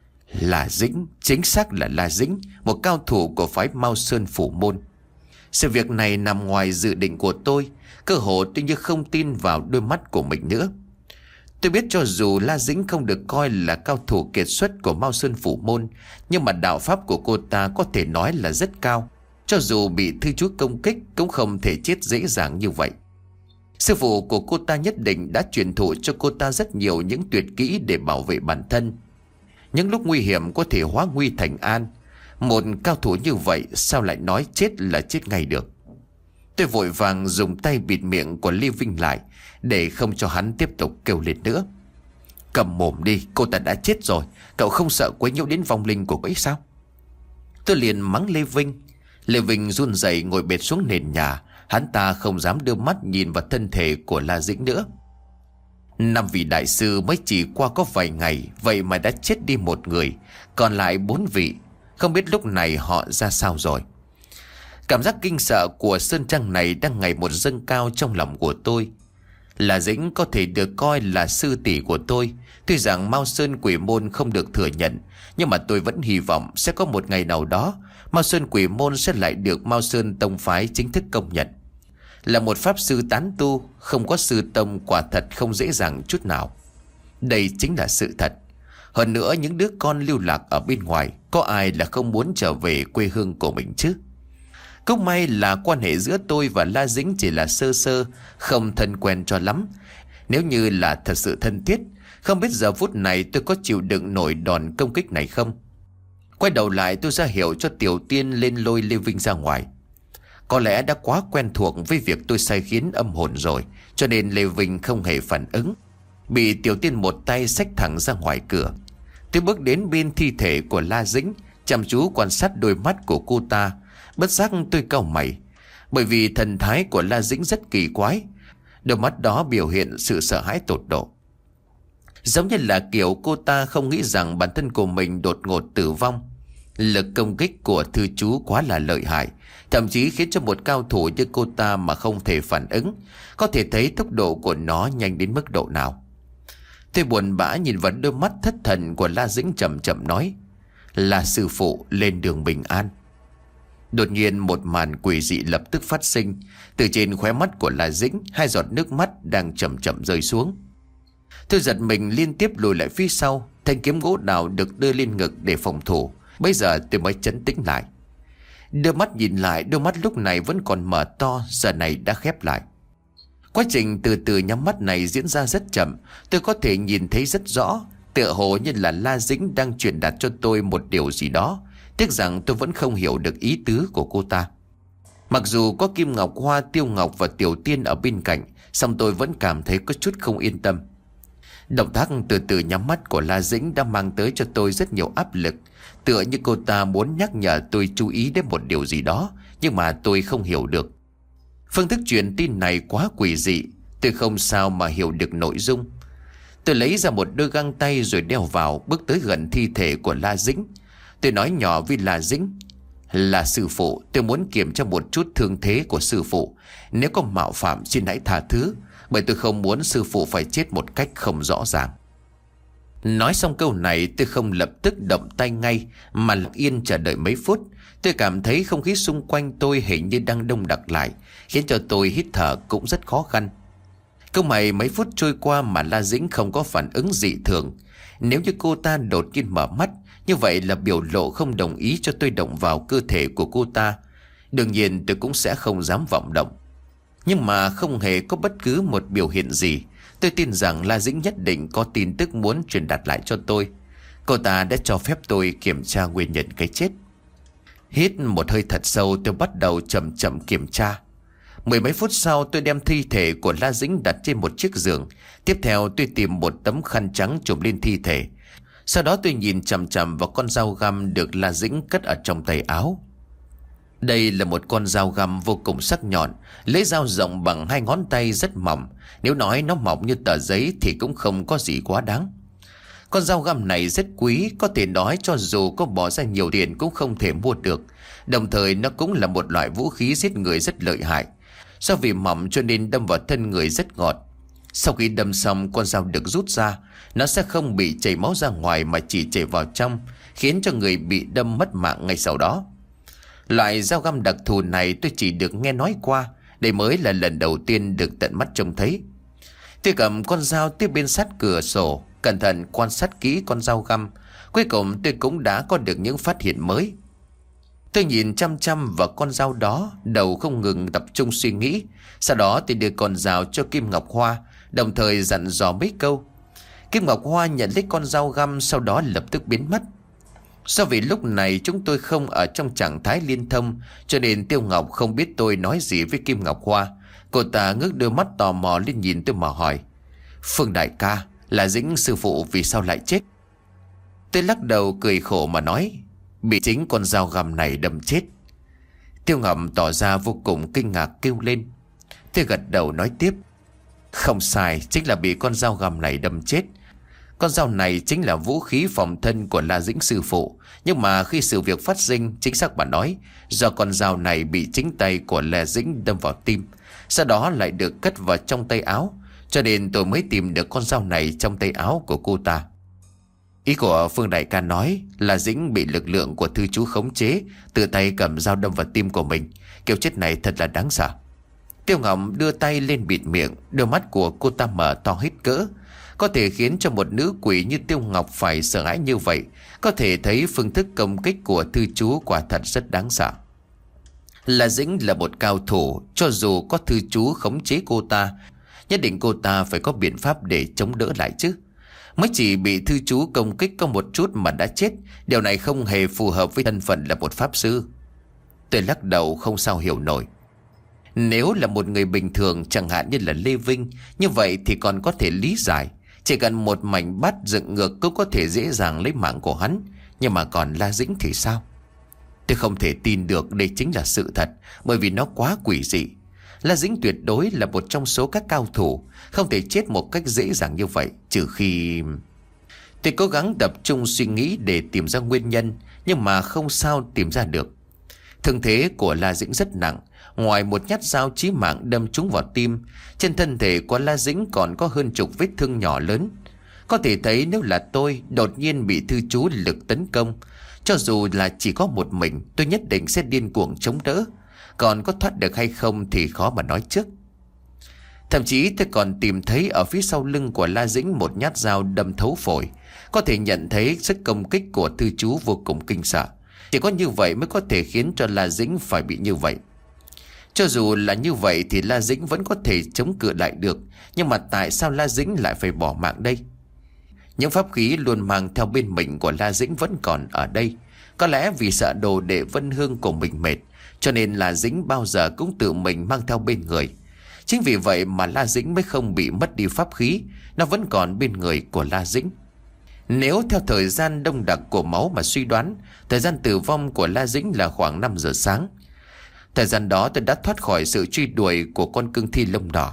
La Dĩnh, chính xác là La Dĩnh, một cao thủ của phái Mao Sơn Phủ Môn. Sự việc này nằm ngoài dự định của tôi. Cơ hồ tôi như không tin vào đôi mắt của mình nữa. Tôi biết cho dù La Dĩnh không được coi là cao thủ kiệt xuất của Mao Sơn Phủ Môn, nhưng mà đạo pháp của cô ta có thể nói là rất cao. Cho dù bị thư chú công kích cũng không thể chết dễ dàng như vậy. Sư phụ của cô ta nhất định đã truyền thụ cho cô ta rất nhiều những tuyệt kỹ để bảo vệ bản thân. Những lúc nguy hiểm có thể hóa nguy thành an. Một cao thủ như vậy sao lại nói chết là chết ngay được. Tôi vội vàng dùng tay bịt miệng của Lê Vinh lại để không cho hắn tiếp tục kêu lên nữa. Cầm mồm đi, cô ta đã chết rồi. Cậu không sợ quấy nhiễu đến vong linh của cô ấy sao? Tôi liền mắng Lê Vinh. Lê Vinh run rẩy ngồi bệt xuống nền nhà. Hắn ta không dám đưa mắt nhìn vào thân thể của La Dĩnh nữa. Năm vị đại sư mới chỉ qua có vài ngày, vậy mà đã chết đi một người. Còn lại bốn vị, không biết lúc này họ ra sao rồi. Cảm giác kinh sợ của sơn trang này đang ngày một dâng cao trong lòng của tôi. La Dĩnh có thể được coi là sư tỷ của tôi. Tuy rằng Mao Sơn Quỷ Môn không được thừa nhận, nhưng mà tôi vẫn hy vọng sẽ có một ngày nào đó Mao Sơn Quỷ Môn sẽ lại được Mao Sơn Tông Phái chính thức công nhận. Là một pháp sư tán tu, không có sư tông quả thật không dễ dàng chút nào. Đây chính là sự thật. Hơn nữa những đứa con lưu lạc ở bên ngoài, có ai là không muốn trở về quê hương của mình chứ? Cũng may là quan hệ giữa tôi và La Dĩnh chỉ là sơ sơ, không thân quen cho lắm. Nếu như là thật sự thân thiết, không biết giờ phút này tôi có chịu đựng nổi đòn công kích này không. Quay đầu lại tôi ra hiệu cho Tiểu Tiên lên lôi Lê Vinh ra ngoài. Có lẽ đã quá quen thuộc với việc tôi sai khiến âm hồn rồi, cho nên Lê Vinh không hề phản ứng, bị Tiểu Tiên một tay xách thẳng ra ngoài cửa. Tôi bước đến bên thi thể của La Dĩnh, chăm chú quan sát đôi mắt của cô ta. Bất giác tôi cau mày, bởi vì thần thái của La Dĩnh rất kỳ quái. Đôi mắt đó biểu hiện sự sợ hãi tột độ, giống như là kiểu cô ta không nghĩ rằng bản thân của mình đột ngột tử vong. Lực công kích của thư chú quá là lợi hại, thậm chí khiến cho một cao thủ như cô ta mà không thể phản ứng. Có thể thấy tốc độ của nó nhanh đến mức độ nào. Tôi buồn bã nhìn vào đôi mắt thất thần của La Dĩnh, chậm chậm nói: "Là sư phụ lên đường bình an." Đột nhiên một màn quỷ dị lập tức phát sinh. Từ trên khóe mắt của La Dĩnh, hai giọt nước mắt đang chậm chậm rơi xuống. Tôi giật mình liên tiếp lùi lại phía sau. Thanh kiếm gỗ đào được đưa lên ngực để phòng thủ. Bây giờ tôi mới trấn tĩnh lại. Đưa mắt nhìn lại, đôi mắt lúc này vẫn còn mở to, giờ này đã khép lại. Quá trình từ từ nhắm mắt này diễn ra rất chậm. Tôi có thể nhìn thấy rất rõ, tựa hồ như là La Dĩnh đang truyền đạt cho tôi một điều gì đó. Tiếc rằng tôi vẫn không hiểu được ý tứ của cô ta. Mặc dù có Kim Ngọc Hoa, Tiêu Ngọc và Tiểu Tiên ở bên cạnh, song tôi vẫn cảm thấy có chút không yên tâm. Động tác từ từ nhắm mắt của La Dĩnh đã mang tới cho tôi rất nhiều áp lực, tựa như cô ta muốn nhắc nhở tôi chú ý đến một điều gì đó, nhưng mà tôi không hiểu được. Phương thức truyền tin này quá quỷ dị, tôi không sao mà hiểu được nội dung. Tôi lấy ra một đôi găng tay rồi đeo vào, bước tới gần thi thể của La Dĩnh. Tôi nói nhỏ với La Dĩnh: "Là sư phụ, tôi muốn kiểm tra một chút thương thế của sư phụ. Nếu có mạo phạm xin hãy tha thứ, bởi tôi không muốn sư phụ phải chết một cách không rõ ràng." Nói xong câu này, tôi không lập tức động tay ngay, mà lặng yên chờ đợi mấy phút. Tôi cảm thấy không khí xung quanh tôi hình như đang đông đặc lại, khiến cho tôi hít thở cũng rất khó khăn. Câu mày mấy phút trôi qua mà La Dĩnh không có phản ứng dị thường. Nếu như cô ta đột nhiên mở mắt, như vậy là biểu lộ không đồng ý cho tôi động vào cơ thể của cô ta. Đương nhiên tôi cũng sẽ không dám vọng động. Nhưng mà không hề có bất cứ một biểu hiện gì. Tôi tin rằng La Dĩnh nhất định có tin tức muốn truyền đạt lại cho tôi. Cô ta đã cho phép tôi kiểm tra nguyên nhân cái chết. Hít một hơi thật sâu, tôi bắt đầu chậm chậm kiểm tra. Mười mấy phút sau, tôi đem thi thể của La Dĩnh đặt trên một chiếc giường. Tiếp theo tôi tìm một tấm khăn trắng trùm lên thi thể. Sau đó tôi nhìn chằm chằm vào con dao găm được La Dĩnh cất ở trong tay áo. Đây là một con dao găm vô cùng sắc nhọn, lưỡi dao rộng bằng hai ngón tay, rất mỏng. Nếu nói nó mỏng như tờ giấy thì cũng không có gì quá đáng. Con dao găm này rất quý, có thể nói cho dù có bỏ ra nhiều tiền cũng không thể mua được. Đồng thời nó cũng là một loại vũ khí giết người rất lợi hại. Do vì mỏng cho nên đâm vào thân người rất ngọt. Sau khi đâm xong, con dao được rút ra, nó sẽ không bị chảy máu ra ngoài mà chỉ chảy vào trong, khiến cho người bị đâm mất mạng ngay sau đó. Loại dao găm đặc thù này tôi chỉ được nghe nói qua, đây mới là lần đầu tiên được tận mắt trông thấy. Tôi cầm con dao tiếp bên sát cửa sổ, cẩn thận quan sát kỹ con dao găm. Cuối cùng tôi cũng đã có được những phát hiện mới. Tôi nhìn chăm chăm vào con dao đó, đầu không ngừng tập trung suy nghĩ. Sau đó tôi đưa con dao cho Kim Ngọc Hoa, đồng thời dặn dò mấy câu. Kim Ngọc Hoa nhận lấy con dao găm, sau đó lập tức biến mất. Do vì lúc này chúng tôi không ở trong trạng thái liên thông, cho nên Tiêu Ngọc không biết tôi nói gì với Kim Ngọc Hoa. Cô ta ngước đôi mắt tò mò lên nhìn tôi mà hỏi: "Phương đại ca, là Dĩnh sư phụ vì sao lại chết?" Tôi lắc đầu cười khổ mà nói: "Bị chính con dao găm này đâm chết." Tiêu Ngọc tỏ ra vô cùng kinh ngạc kêu lên. Tôi gật đầu nói tiếp: "Không sai, chính là bị con dao găm này đâm chết. Con dao này chính là vũ khí phòng thân của La Dĩnh sư phụ. Nhưng mà khi sự việc phát sinh, chính xác mà nói, do con dao này bị chính tay của La Dĩnh đâm vào tim, sau đó lại được cất vào trong tay áo, cho nên tôi mới tìm được con dao này trong tay áo của cô ta." Ý của Phương đại ca nói là Dĩnh bị lực lượng của thư chú khống chế, tự tay cầm dao đâm vào tim của mình. Kiểu chết này thật là đáng sợ. Tiêu Ngọc đưa tay lên bịt miệng, đôi mắt của cô ta mở to hết cỡ. Có thể khiến cho một nữ quỷ như Tiêu Ngọc phải sợ hãi như vậy. Có thể thấy phương thức công kích của thư chú quả thật rất đáng sợ. La Dĩnh là một cao thủ, cho dù có thư chú khống chế cô ta, nhất định cô ta phải có biện pháp để chống đỡ lại chứ. Mới chỉ bị thư chú công kích có một chút mà đã chết, điều này không hề phù hợp với thân phận là một pháp sư. Tôi lắc đầu không sao hiểu nổi. Nếu là một người bình thường, chẳng hạn như là Lê Vinh, như vậy thì còn có thể lý giải. Chỉ cần một mảnh bát dựng ngược cũng có thể dễ dàng lấy mạng của hắn. Nhưng mà còn La Dĩnh thì sao? Tôi không thể tin được đây chính là sự thật, bởi vì nó quá quỷ dị. La Dĩnh tuyệt đối là một trong số các cao thủ, không thể chết một cách dễ dàng như vậy, trừ khi... Tôi cố gắng tập trung suy nghĩ để tìm ra nguyên nhân, nhưng mà không sao tìm ra được. Thương thế của La Dĩnh rất nặng, ngoài một nhát dao chí mạng đâm trúng vào tim, trên thân thể của La Dĩnh còn có hơn chục vết thương nhỏ lớn. Có thể thấy nếu là tôi đột nhiên bị thư chú lực tấn công, cho dù là chỉ có một mình, tôi nhất định sẽ điên cuồng chống đỡ. Còn có thoát được hay không thì khó mà nói trước. Thậm chí tôi còn tìm thấy ở phía sau lưng của La Dĩnh một nhát dao đâm thấu phổi. Có thể nhận thấy sức công kích của thư chú vô cùng kinh sợ. Chỉ có như vậy mới có thể khiến cho La Dĩnh phải bị như vậy. Cho dù là như vậy thì La Dĩnh vẫn có thể chống cự lại được. Nhưng mà tại sao La Dĩnh lại phải bỏ mạng đây? Những pháp khí luôn mang theo bên mình của La Dĩnh vẫn còn ở đây. Có lẽ vì sợ đồ đệ Vân Hương của mình mệt, cho nên La Dĩnh bao giờ cũng tự mình mang theo bên người. Chính vì vậy mà La Dĩnh mới không bị mất đi pháp khí, nó vẫn còn bên người của La Dĩnh. Nếu theo thời gian đông đặc của máu mà suy đoán, thời gian tử vong của La Dĩnh là khoảng năm giờ sáng. Thời gian đó tôi đã thoát khỏi sự truy đuổi của con cương thi lông đỏ.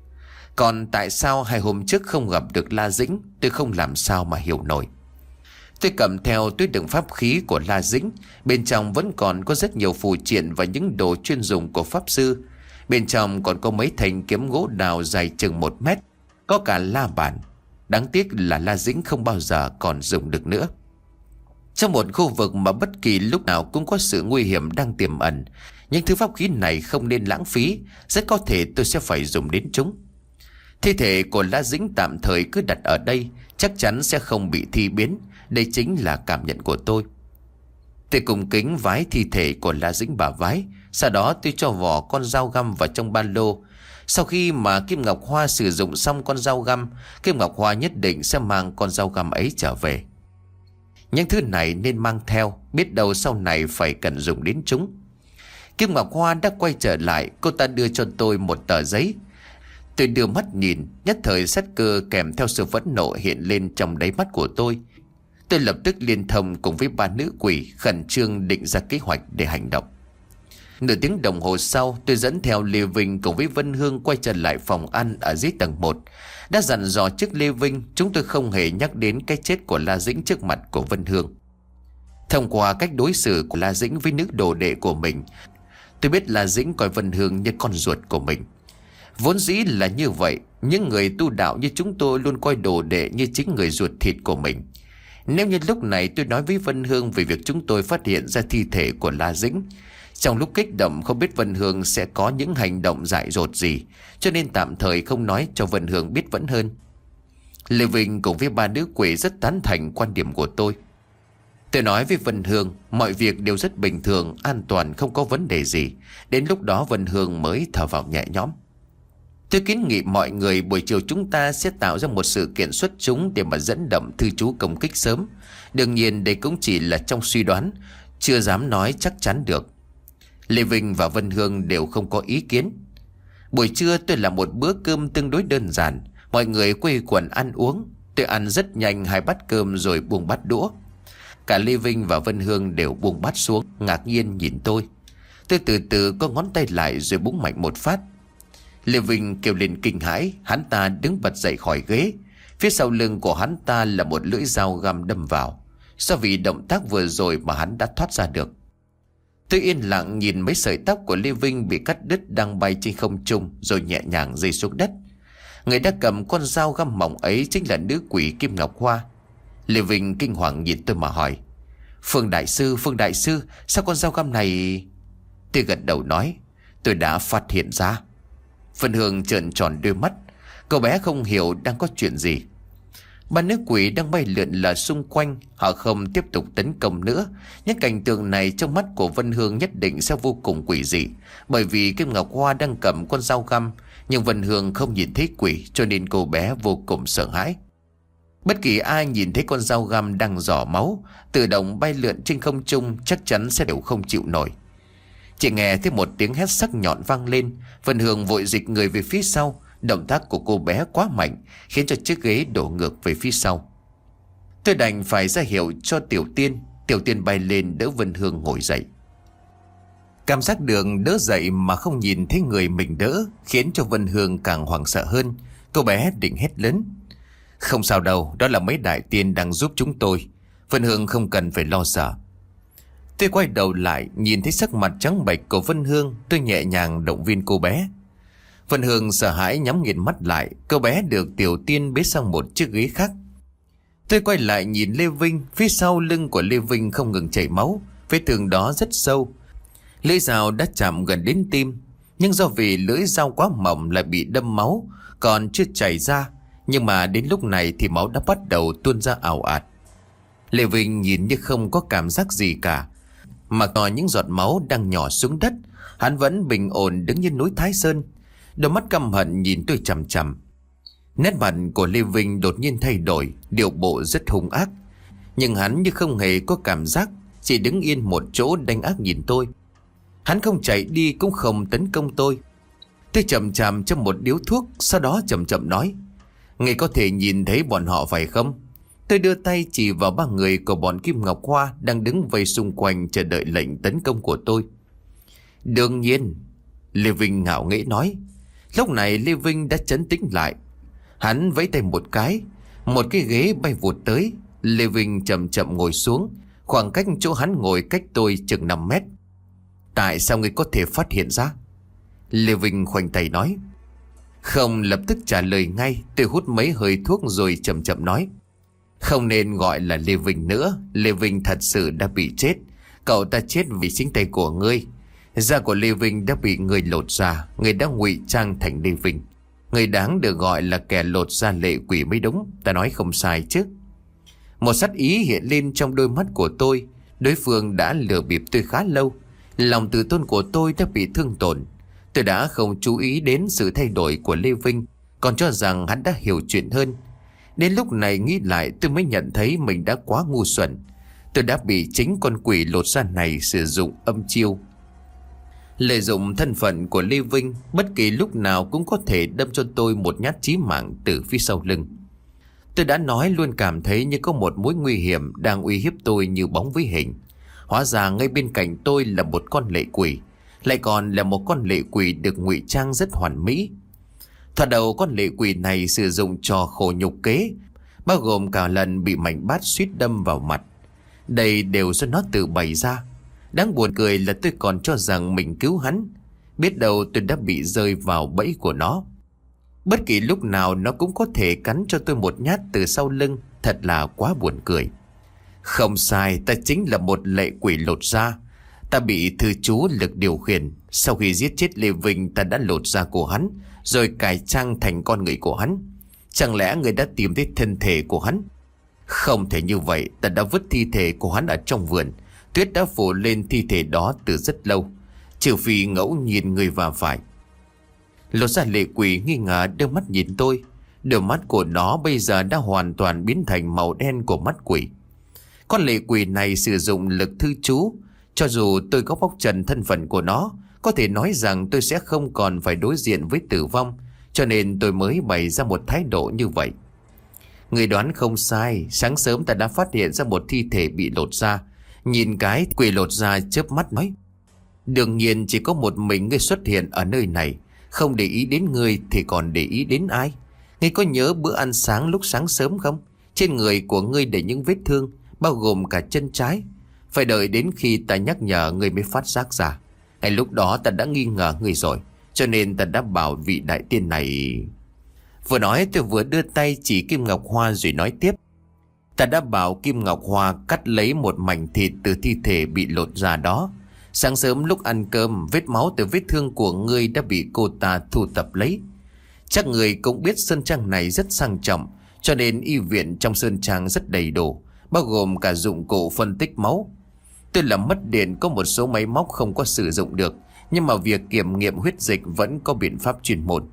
Còn tại sao hai hôm trước không gặp được La Dĩnh, tôi không làm sao mà hiểu nổi. Tôi cầm theo túi đựng pháp khí của La Dĩnh. Bên trong vẫn còn có rất nhiều phù triện và những đồ chuyên dụng của pháp sư. Bên trong còn có mấy thanh kiếm gỗ đào dài chừng một mét. Có cả la bàn. Đáng tiếc là La Dĩnh không bao giờ còn dùng được nữa. Trong một khu vực mà bất kỳ lúc nào cũng có sự nguy hiểm đang tiềm ẩn, những thứ pháp khí này không nên lãng phí. Rất có thể tôi sẽ phải dùng đến chúng. Thi thể của La Dĩnh tạm thời cứ đặt ở đây, chắc chắn sẽ không bị thi biến. Đây chính là cảm nhận của tôi. Tôi cùng kính vái thi thể của La Dĩnh bà vái. Sau đó tôi cho vỏ con dao găm vào trong ba lô. Sau khi mà Kim Ngọc Hoa sử dụng xong con dao găm, Kim Ngọc Hoa nhất định sẽ mang con dao găm ấy trở về. Những thứ này nên mang theo, biết đâu sau này phải cần dùng đến chúng. Kim Ngọc Hoa đã quay trở lại, cô ta đưa cho tôi một tờ giấy. Tôi đưa mắt nhìn, nhất thời sát cơ kèm theo sự phẫn nộ hiện lên trong đáy mắt của tôi. Tôi lập tức liên thông cùng với ba nữ quỷ, khẩn trương định ra kế hoạch để hành động. Nửa tiếng đồng hồ sau, tôi dẫn theo Lê Vinh cùng với Vân Hương quay trở lại phòng ăn ở dưới tầng một. Đã dặn dò trước Lê Vinh, chúng tôi không hề nhắc đến cái chết của La Dĩnh trước mặt của Vân Hương. Thông qua cách đối xử của La Dĩnh với nữ đồ đệ của mình, tôi biết La Dĩnh coi Vân Hương như con ruột của mình. Vốn dĩ là như vậy, những người tu đạo như chúng tôi luôn coi đồ đệ như chính người ruột thịt của mình. Nếu như lúc này tôi nói với Vân Hương về việc chúng tôi phát hiện ra thi thể của La Dĩnh, trong lúc kích động không biết Vân Hương sẽ có những hành động dại dột gì, cho nên tạm thời không nói cho Vân Hương biết vẫn hơn. Lê Vinh cùng với ba nữ quỷ rất tán thành quan điểm của tôi. Tôi nói với Vân Hương mọi việc đều rất bình thường, an toàn, không có vấn đề gì. Đến lúc đó Vân Hương mới thở vào nhẹ nhõm. Tôi kiến nghị mọi người buổi chiều chúng ta sẽ tạo ra một sự kiện xuất chúng để mà dẫn động thư chú công kích sớm. Đương nhiên đây cũng chỉ là trong suy đoán, chưa dám nói chắc chắn được. Lê Vinh và Vân Hương đều không có ý kiến. Buổi trưa tôi làm một bữa cơm tương đối đơn giản. Mọi người quây quần ăn uống. Tôi ăn rất nhanh hai bát cơm rồi buông bát đũa. Cả Lê Vinh và Vân Hương đều buông bát xuống, ngạc nhiên nhìn tôi. Tôi từ từ có ngón tay lại rồi búng mạnh một phát. Lê Vinh kêu lên kinh hãi, hắn ta đứng bật dậy khỏi ghế. Phía sau lưng của hắn ta là một lưỡi dao găm đâm vào. Do vì động tác vừa rồi mà hắn đã thoát ra được. Tôi yên lặng nhìn mấy sợi tóc của Lê Vinh bị cắt đứt đang bay trên không trung rồi nhẹ nhàng rơi xuống đất. Người đã cầm con dao găm mỏng ấy chính là nữ quỷ Kim Ngọc Hoa. Lê Vinh kinh hoàng nhìn tôi mà hỏi: Phương Đại Sư, Phương Đại Sư, sao con dao găm này... Tôi gật đầu nói: Tôi đã phát hiện ra. Vân Hương trợn tròn đôi mắt. Cậu bé không hiểu đang có chuyện gì. Ba nữ quỷ đang bay lượn lờ xung quanh. Họ không tiếp tục tấn công nữa. Những cảnh tượng này trong mắt của Vân Hương nhất định sẽ vô cùng quỷ dị. Bởi vì Kim Ngọc Hoa đang cầm con dao găm, nhưng Vân Hương không nhìn thấy quỷ, cho nên cô bé vô cùng sợ hãi. Bất kỳ ai nhìn thấy con dao găm đang rỏ máu, tự động bay lượn trên không trung chắc chắn sẽ đều không chịu nổi. Chỉ nghe thấy một tiếng hét sắc nhọn vang lên. Vân Hương vội dịch người về phía sau. Động tác của cô bé quá mạnh, khiến cho chiếc ghế đổ ngược về phía sau. Tôi đành phải ra hiệu cho Tiểu Tiên. Tiểu Tiên bay lên đỡ Vân Hương ngồi dậy. Cảm giác đường đỡ dậy mà không nhìn thấy người mình đỡ khiến cho Vân Hương càng hoảng sợ hơn. Cô bé định hét lớn: "Không sao đâu, đó là mấy đại tiên đang giúp chúng tôi. Vân Hương không cần phải lo sợ." Tôi quay đầu lại, nhìn thấy sắc mặt trắng bệch của Vân Hương. Tôi nhẹ nhàng động viên cô bé. Vân Hương sợ hãi nhắm nghiền mắt lại. Cô bé được Tiểu Tiên bế sang một chiếc ghế khác. Tôi quay lại nhìn Lê Vinh. Phía sau lưng của Lê Vinh không ngừng chảy máu. Vết thương đó rất sâu, lưỡi dao đã chạm gần đến tim. Nhưng do vì lưỡi dao quá mỏng lại bị đâm máu, còn chưa chảy ra. Nhưng mà đến lúc này thì máu đã bắt đầu tuôn ra ào ạt. Lê Vinh nhìn như không có cảm giác gì cả. Mà còn những giọt máu đang nhỏ xuống đất, hắn vẫn bình ổn đứng như núi Thái Sơn. Đôi mắt căm hận nhìn tôi chằm chằm. Nét mặt của Lê Vinh đột nhiên thay đổi, điệu bộ rất hung ác. Nhưng hắn như không hề có cảm giác, chỉ đứng yên một chỗ đanh ác nhìn tôi. Hắn không chạy đi cũng không tấn công tôi. Tôi chậm chậm trong một điếu thuốc, sau đó chậm chậm nói: "Ngươi có thể nhìn thấy bọn họ phải không?" Tôi đưa tay chỉ vào ba người của bọn Kim Ngọc Hoa đang đứng vây xung quanh chờ đợi lệnh tấn công của tôi. "Đương nhiên," Lê Vinh ngạo nghễ nói. Lúc này Lê Vinh đã trấn tĩnh lại. Hắn vẫy tay một cái, một cái ghế bay vụt tới. Lê Vinh chậm chậm ngồi xuống. Khoảng cách chỗ hắn ngồi cách tôi chừng năm mét. "Tại sao ngươi có thể phát hiện ra?" Lê Vinh khoanh tay nói. Không lập tức trả lời ngay. Tôi hút mấy hơi thuốc rồi chậm chậm nói: "Không nên gọi là Lê Vinh nữa. Lê Vinh thật sự đã bị chết. Cậu ta chết vì chính tay của ngươi. Da của Lê Vinh đã bị ngươi lột ra. Ngươi đã ngụy trang thành Lê Vinh. Ngươi đáng được gọi là kẻ lột da lệ quỷ mới đúng. Ta nói không sai chứ?" Một sát ý hiện lên trong đôi mắt của tôi. Đối phương đã lừa bịp tôi khá lâu. Lòng tự tôn của tôi đã bị thương tổn. Tôi đã không chú ý đến sự thay đổi của Lê Vinh, còn cho rằng hắn đã hiểu chuyện hơn. Đến lúc này nghĩ lại tôi mới nhận thấy mình đã quá ngu xuẩn. Tôi đã bị chính con quỷ lột da này sử dụng âm chiêu, lợi dụng thân phận của Lê Vinh, bất kỳ lúc nào cũng có thể đâm cho tôi một nhát chí mạng từ phía sau lưng. Tôi đã nói luôn cảm thấy như có một mối nguy hiểm đang uy hiếp tôi như bóng với hình. Hóa ra ngay bên cạnh tôi là một con lệ quỷ, lại còn là một con lệ quỷ được ngụy trang rất hoàn mỹ. Thoạt đầu con lệ quỷ này sử dụng trò khổ nhục kế, bao gồm cả lần bị mảnh bát suýt đâm vào mặt. Đây đều do nó tự bày ra. Đáng buồn cười là tôi còn cho rằng mình cứu hắn. Biết đâu tôi đã bị rơi vào bẫy của nó. Bất kỳ lúc nào nó cũng có thể cắn cho tôi một nhát từ sau lưng. Thật là quá buồn cười. Không sai, ta chính là một lệ quỷ lột da. Ta bị thư chú lực điều khiển. Sau khi giết chết Lê Vinh, ta đã lột da của hắn, rồi cải trang thành con người của hắn. Chẳng lẽ người đã tìm thấy thân thể của hắn? Không thể như vậy. Ta đã vứt thi thể của hắn ở trong vườn. Tuyết đã phủ lên thi thể đó từ rất lâu, trừ phi ngẫu nhìn người va phải. Lột da lệ quỷ nghi ngờ đưa mắt nhìn tôi. Đôi mắt của nó bây giờ đã hoàn toàn biến thành màu đen của mắt quỷ. Con lệ quỷ này sử dụng lực thư chú. Cho dù tôi có bóc trần thân phận của nó, có thể nói rằng tôi sẽ không còn phải đối diện với tử vong. Cho nên tôi mới bày ra một thái độ như vậy. Người đoán không sai. Sáng sớm ta đã phát hiện ra một thi thể bị lột da. Nhìn cái quỷ lột da chớp mắt nói: "Đương nhiên chỉ có một mình ngươi xuất hiện ở nơi này. Không để ý đến ngươi thì còn để ý đến ai? Ngươi có nhớ bữa ăn sáng lúc sáng sớm không? Trên người của ngươi để những vết thương, bao gồm cả chân trái. Phải đợi đến khi ta nhắc nhở ngươi mới phát giác ra. Ngay lúc đó ta đã nghi ngờ ngươi rồi, cho nên ta đã bảo vị đại tiên này..." Vừa nói tôi vừa đưa tay chỉ Kim Ngọc Hoa rồi nói tiếp: "Ta đã bảo Kim Ngọc Hoa cắt lấy một mảnh thịt từ thi thể bị lột da đó. Sáng sớm lúc ăn cơm, vết máu từ vết thương của ngươi đã bị cô ta thu tập lấy. Chắc người cũng biết sơn trang này rất sang trọng, cho nên y viện trong sơn trang rất đầy đủ, bao gồm cả dụng cụ phân tích máu. Tuy là mất điện, có một số máy móc không có sử dụng được, nhưng mà việc kiểm nghiệm huyết dịch vẫn có biện pháp chuyên môn.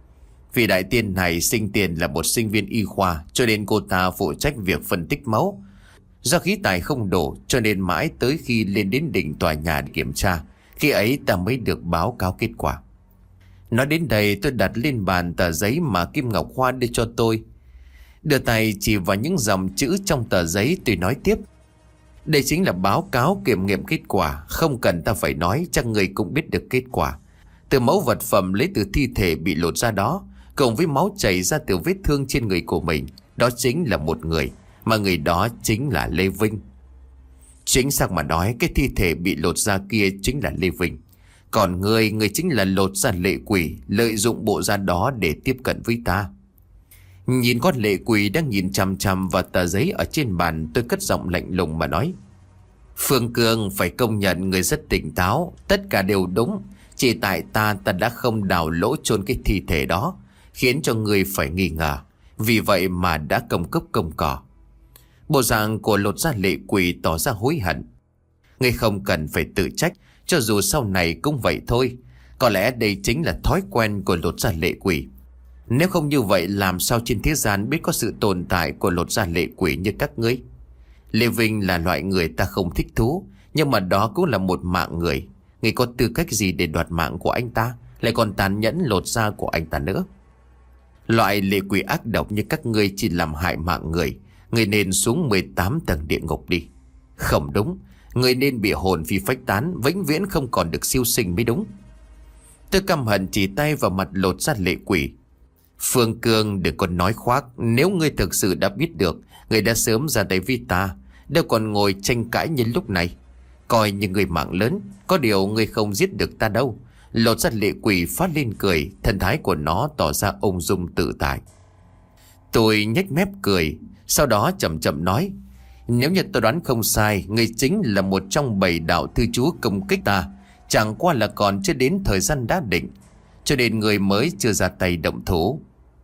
Vị đại tiên này sinh tiền là một sinh viên y khoa, cho nên cô ta phụ trách việc phân tích máu. Do khí tài không đủ, cho nên mãi tới khi lên đến đỉnh tòa nhà để kiểm tra, khi ấy ta mới được báo cáo kết quả. Nói đến đây, tôi đặt lên bàn tờ giấy mà Kim Ngọc Hoa đưa cho tôi. Đưa tay chỉ vào những dòng chữ trong tờ giấy, tôi nói tiếp. Đây chính là báo cáo kiểm nghiệm kết quả, không cần ta phải nói, chắc người cũng biết được kết quả. Từ mẫu vật phẩm lấy từ thi thể bị lột ra đó, cộng với máu chảy ra từ vết thương trên người của mình, đó chính là một người, mà người đó chính là Lê Vinh. Chính xác mà nói, cái thi thể bị lột ra kia chính là Lê Vinh. Còn người, người chính là lột ra lệ quỷ, lợi dụng bộ da đó để tiếp cận với ta. Nhìn con lệ quỷ đang nhìn chằm chằm vào tờ giấy ở trên bàn, tôi cất giọng lạnh lùng mà nói. Phương Cương, phải công nhận người rất tỉnh táo, tất cả đều đúng. Chỉ tại ta, ta đã không đào lỗ chôn cái thi thể đó, khiến cho người phải nghi ngờ. Vì vậy mà đã công cốc công cỏ. Bộ dạng của lột da lệ quỷ tỏ ra hối hận. Ngươi không cần phải tự trách, cho dù sau này cũng vậy thôi. Có lẽ đây chính là thói quen của lột da lệ quỷ. Nếu không như vậy, làm sao trên thế gian biết có sự tồn tại của lột da lệ quỷ như các ngươi? Lê Vinh là loại người ta không thích thú, nhưng mà đó cũng là một mạng người. Ngươi có tư cách gì để đoạt mạng của anh ta, lại còn tàn nhẫn lột da của anh ta nữa? Loại lệ quỷ ác độc như các ngươi chỉ làm hại mạng người. Ngươi nên xuống mười tám tầng địa ngục đi. Không đúng, ngươi nên bị hồn phi phách tán, vĩnh viễn không còn được siêu sinh mới đúng. Tôi căm hận chỉ tay vào mặt lột da lệ quỷ. Phương Cương, đừng còn nói khoác. Nếu ngươi thực sự đã biết được, ngươi đã sớm ra tay với ta, đâu còn ngồi tranh cãi như lúc này. Coi như ngươi mạng lớn, có điều ngươi không giết được ta đâu. Lột da lệ quỷ phát lên cười, thần thái của nó tỏ ra ung dung tự tại. Tôi nhếch mép cười, sau đó chậm chậm nói. Nếu như tôi đoán không sai, ngươi chính là một trong bảy đạo thư chúa công kích ta. Chẳng qua là còn chưa đến thời gian đã định, cho nên người mới chưa ra tay động thủ.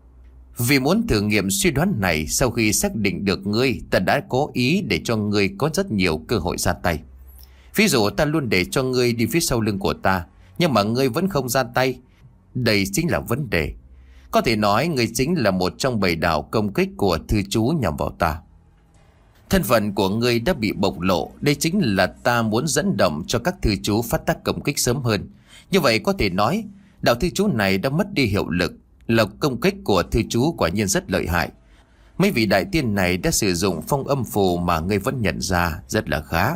Vì muốn thử nghiệm suy đoán này, sau khi xác định được ngươi, ta đã cố ý để cho ngươi có rất nhiều cơ hội ra tay. Ví dụ ta luôn để cho ngươi đi phía sau lưng của ta, nhưng mà ngươi vẫn không ra tay. Đây chính là vấn đề. Có thể nói ngươi chính là một trong bảy đạo công kích của thư chú nhằm vào ta. Thân phận của ngươi đã bị bộc lộ. Đây chính là ta muốn dẫn động cho các thư chú phát tác công kích sớm hơn. Như vậy có thể nói đạo thư chú này đã mất đi hiệu lực. Lộc công kích của thư chú quả nhiên rất lợi hại. Mấy vị đại tiên này đã sử dụng phong âm phù mà ngươi vẫn nhận ra rất là khá.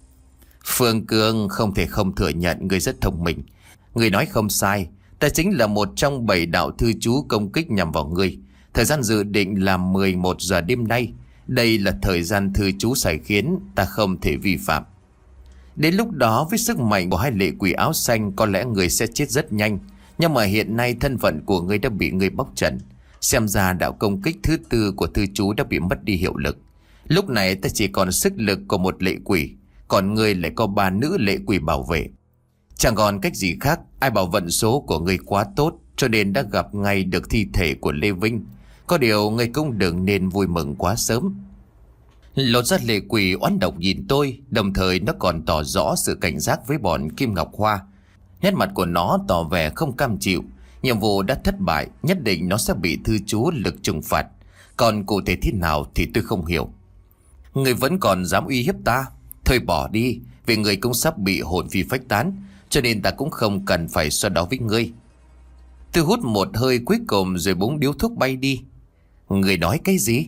Phương Cương, không thể không thừa nhận ngươi rất thông minh. Ngươi nói không sai, ta chính là một trong bảy đạo thư chú công kích nhằm vào ngươi. Thời gian dự định là mười một giờ đêm nay. Đây là thời gian thư chú sai khiến, ta không thể vi phạm. Đến lúc đó với sức mạnh của hai lệ quỷ áo xanh, có lẽ người sẽ chết rất nhanh. Nhưng mà hiện nay thân phận của ngươi đã bị ngươi bóc trần. Xem ra đạo công kích thứ tư của thư chú đã bị mất đi hiệu lực. Lúc này ta chỉ còn sức lực của một lệ quỷ, còn ngươi lại có ba nữ lệ quỷ bảo vệ. Chẳng còn cách gì khác. Ai bảo vận số của ngươi quá tốt, cho nên đã gặp ngay được thi thể của Lê Vinh. Có điều ngươi cũng đừng nên vui mừng quá sớm. Lột da lệ quỷ oán độc nhìn tôi, đồng thời nó còn tỏ rõ sự cảnh giác với bọn Kim Ngọc Hoa. Nét mặt của nó tỏ vẻ không cam chịu. Nhiệm vụ đã thất bại, nhất định nó sẽ bị thư chú lực trừng phạt. Còn cụ thể thế nào thì tôi không hiểu. Người vẫn còn dám uy hiếp ta? Thôi bỏ đi, vì người cũng sắp bị hồn phi phách tán, cho nên ta cũng không cần phải so đo với ngươi. Tôi hút một hơi cuối cùng rồi búng điếu thuốc bay đi. Người nói cái gì?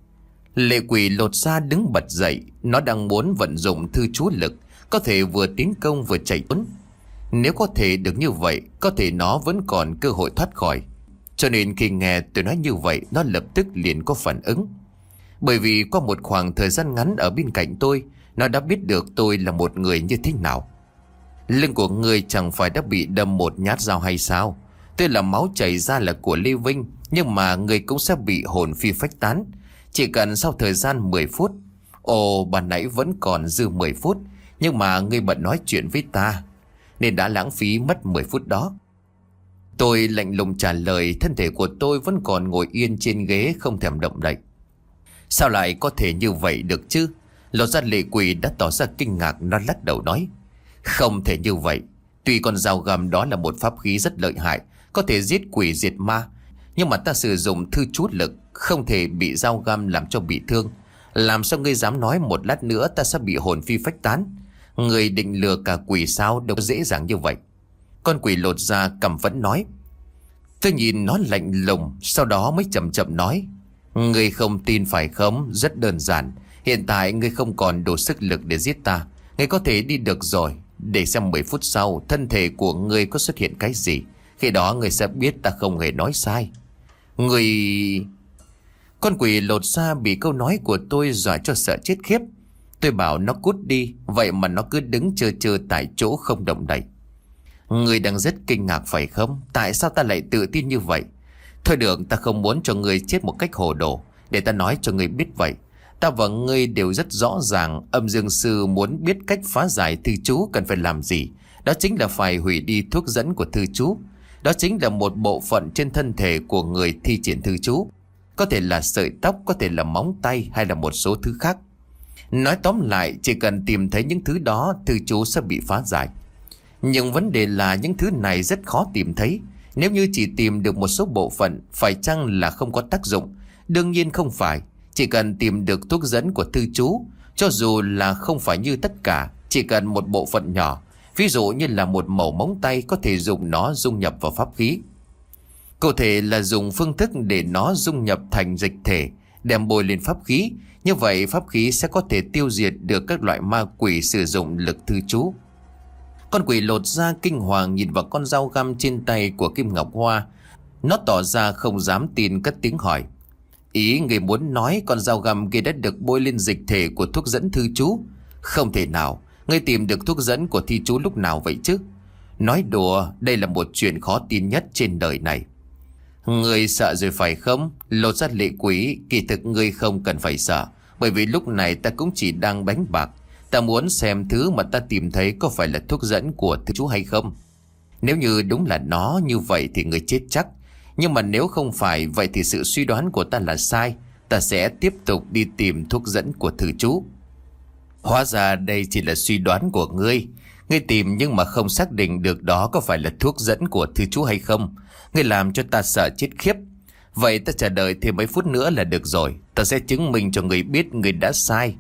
Lệ quỷ lột da đứng bật dậy. Nó đang muốn vận dụng thư chú lực, có thể vừa tiến công vừa chạy trốn. Nếu có thể được như vậy, có thể nó vẫn còn cơ hội thoát khỏi. Cho nên khi nghe tôi nói như vậy, nó lập tức liền có phản ứng. Bởi vì qua một khoảng thời gian ngắn ở bên cạnh tôi, nó đã biết được tôi là một người như thế nào. Lưng của người chẳng phải đã bị đâm một nhát dao hay sao? Tuy là máu chảy ra là của Lê Vinh, nhưng mà người cũng sẽ bị hồn phi phách tán. Chỉ cần sau thời gian mười phút. Ồ, ban nãy vẫn còn dư mười phút, nhưng mà ngươi bận nói chuyện với ta, nên đã lãng phí mất mười phút đó. Tôi lạnh lùng trả lời, thân thể của tôi vẫn còn ngồi yên trên ghế không thèm động đậy. Sao lại có thể như vậy được chứ? Lột ra lệ quỷ đã tỏ ra kinh ngạc, nó lắc đầu nói. Không thể như vậy. Tuy con dao găm đó là một pháp khí rất lợi hại, có thể giết quỷ diệt ma, nhưng mà ta sử dụng thư chú lực, không thể bị dao găm làm cho bị thương. Làm sao ngươi dám nói một lát nữa ta sẽ bị hồn phi phách tán? Ngươi định lừa cả quỷ sao? Đâu dễ dàng như vậy. Con quỷ lột ra căm phẫn nói. Tôi nhìn nó lạnh lùng, sau đó mới chậm chậm nói. Ngươi không tin phải không? Rất đơn giản. Hiện tại ngươi không còn đủ sức lực để giết ta. Ngươi có thể đi được rồi. Để xem mười phút sau thân thể của ngươi có xuất hiện cái gì. Khi đó ngươi sẽ biết ta không hề nói sai. Ngươi... Con quỷ lột ra bị câu nói của tôi dọa cho sợ chết khiếp. Tôi bảo nó cút đi, vậy mà nó cứ đứng chơ chơ tại chỗ không động đậy. Ngươi đang rất kinh ngạc phải không? Tại sao ta lại tự tin như vậy? Thôi được, ta không muốn cho ngươi chết một cách hồ đồ. Để ta nói cho ngươi biết vậy. Ta và ngươi đều rất rõ ràng, âm dương sư muốn biết cách phá giải thư chú cần phải làm gì. Đó chính là phải hủy đi thuốc dẫn của thư chú. Đó chính là một bộ phận trên thân thể của người thi triển thư chú. Có thể là sợi tóc, có thể là móng tay, hay là một số thứ khác. Nói tóm lại, chỉ cần tìm thấy những thứ đó, thư chú sẽ bị phá giải. Nhưng vấn đề là những thứ này rất khó tìm thấy. Nếu như chỉ tìm được một số bộ phận, phải chăng là không có tác dụng? Đương nhiên không phải. Chỉ cần tìm được thuốc dẫn của thư chú, cho dù là không phải như tất cả, chỉ cần một bộ phận nhỏ, ví dụ như là một mẩu móng tay, có thể dùng nó dung nhập vào pháp khí. Cụ thể là dùng phương thức để nó dung nhập thành dịch thể, đem bôi lên pháp khí. Như vậy pháp khí sẽ có thể tiêu diệt được các loại ma quỷ sử dụng lực thư chú. Con quỷ lột ra kinh hoàng nhìn vào con dao găm trên tay của Kim Ngọc Hoa. Nó tỏ ra không dám tin, cất tiếng hỏi. Ý người muốn nói con dao găm kia đã được bôi lên dịch thể của thuốc dẫn thư chú? Không thể nào. Ngươi tìm được thuốc dẫn của thi chú lúc nào vậy chứ? Nói đùa, đây là một chuyện khó tin nhất trên đời này. Ngươi sợ rồi phải không? Lột ra lệ quỷ, kỳ thực ngươi không cần phải sợ. Bởi vì lúc này ta cũng chỉ đang đánh bạc. Ta muốn xem thứ mà ta tìm thấy có phải là thuốc dẫn của thư chú hay không. Nếu như đúng là nó như vậy thì ngươi chết chắc. Nhưng mà nếu không phải, vậy thì sự suy đoán của ta là sai. Ta sẽ tiếp tục đi tìm thuốc dẫn của thư chú. Hóa ra đây chỉ là suy đoán của ngươi. Ngươi tìm nhưng mà không xác định được đó có phải là thuốc dẫn của thư chú hay không. Ngươi làm cho ta sợ chết khiếp. Vậy ta chờ đợi thêm mấy phút nữa là được rồi. Ta sẽ chứng minh cho ngươi biết ngươi đã sai.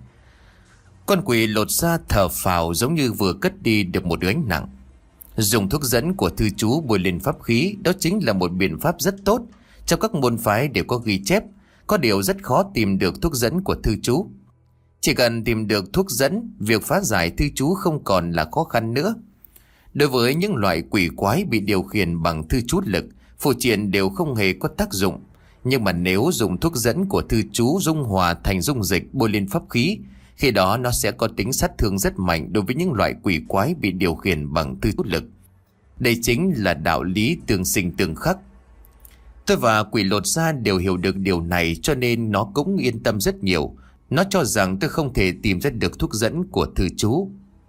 Con quỷ lột ra thở phào, giống như vừa cất đi được một gánh nặng. Dùng thuốc dẫn của thư chú bôi lên pháp khí, đó chính là một biện pháp rất tốt. Trong các môn phái đều có ghi chép. Có điều rất khó tìm được thuốc dẫn của thư chú. Chỉ cần tìm được thuốc dẫn, việc phá giải thư chú không còn là khó khăn nữa. Đối với những loại quỷ quái bị điều khiển bằng thư chú lực, phù triện đều không hề có tác dụng. Nhưng mà nếu dùng thuốc dẫn của thư chú dung hòa thành dung dịch bôi lên pháp khí, khi đó nó sẽ có tính sát thương rất mạnh đối với những loại quỷ quái bị điều khiển bằng thư chú lực. Đây chính là đạo lý tương sinh tương khắc. Tôi và quỷ lột ra đều hiểu được điều này, cho nên nó cũng yên tâm rất nhiều. Nó cho rằng tôi không thể tìm ra được thuốc dẫn của thư chú.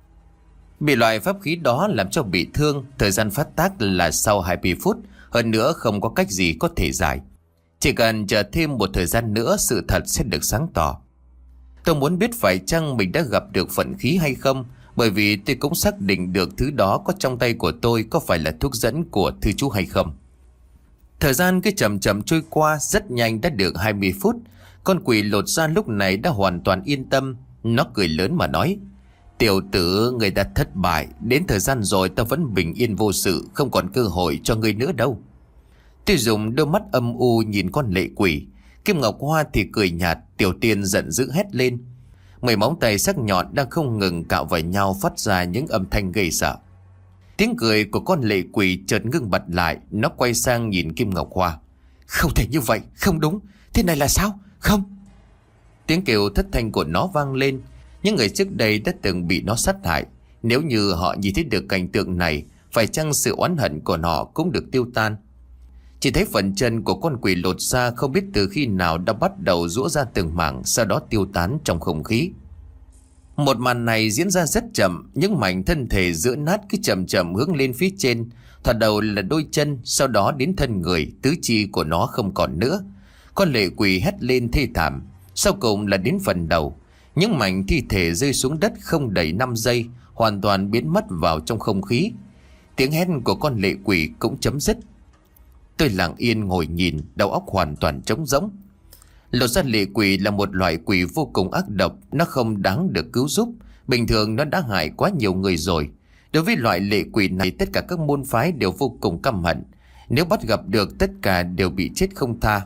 Bị loại pháp khí đó làm cho bị thương, thời gian phát tác là sau hai mươi phút. Hơn nữa không có cách gì có thể giải. Chỉ cần chờ thêm một thời gian nữa, sự thật sẽ được sáng tỏ. Tôi muốn biết phải chăng mình đã gặp được vận khí hay không, bởi vì tôi cũng xác định được thứ đó có trong tay của tôi có phải là thuốc dẫn của thư chú hay không. Thời gian cứ chậm chậm trôi qua, rất nhanh đã được hai mươi phút. Con quỷ lột ra lúc này đã hoàn toàn yên tâm. Nó cười lớn mà nói: Tiểu tử, người đã thất bại. Đến thời gian rồi ta vẫn bình yên vô sự, không còn cơ hội cho ngươi nữa đâu. Tôi dùng đôi mắt âm u nhìn con lệ quỷ. Kim Ngọc Hoa thì cười nhạt. Tiểu Tiên giận dữ hét lên. Mười móng tay sắc nhọn đang không ngừng cạo vào nhau, phát ra những âm thanh gây sợ. Tiếng cười của con lệ quỷ chợt ngưng bặt lại. Nó quay sang nhìn Kim Ngọc Hoa. Không thể như vậy, không đúng. Thế này là sao? Không. Tiếng kêu thất thanh của nó vang lên. Những người trước đây đã từng bị nó sát hại, nếu như họ nhìn thấy được cảnh tượng này, phải chăng sự oán hận của họ cũng được tiêu tan? Chỉ thấy phần chân của con quỷ lột ra không biết từ khi nào đã bắt đầu rũa ra từng mảng, sau đó tiêu tán trong không khí. Một màn này diễn ra rất chậm, những mảnh thân thể giữa nát cứ chậm chậm hướng lên phía trên. Thoạt đầu là đôi chân, sau đó đến thân người, tứ chi của nó không còn nữa. Con lệ quỷ hét lên thê thảm. Sau cùng là đến phần đầu. Những mảnh thi thể rơi xuống đất không đầy năm giây, hoàn toàn biến mất vào trong không khí. Tiếng hét của con lệ quỷ cũng chấm dứt. Tôi lặng yên ngồi nhìn, đầu óc hoàn toàn trống rỗng. Lột da lệ quỷ là một loại quỷ vô cùng ác độc, nó không đáng được cứu giúp. Bình thường nó đã hại quá nhiều người rồi. Đối với loại lệ quỷ này, tất cả các môn phái đều vô cùng căm hận. Nếu bắt gặp được, tất cả đều bị chết không tha.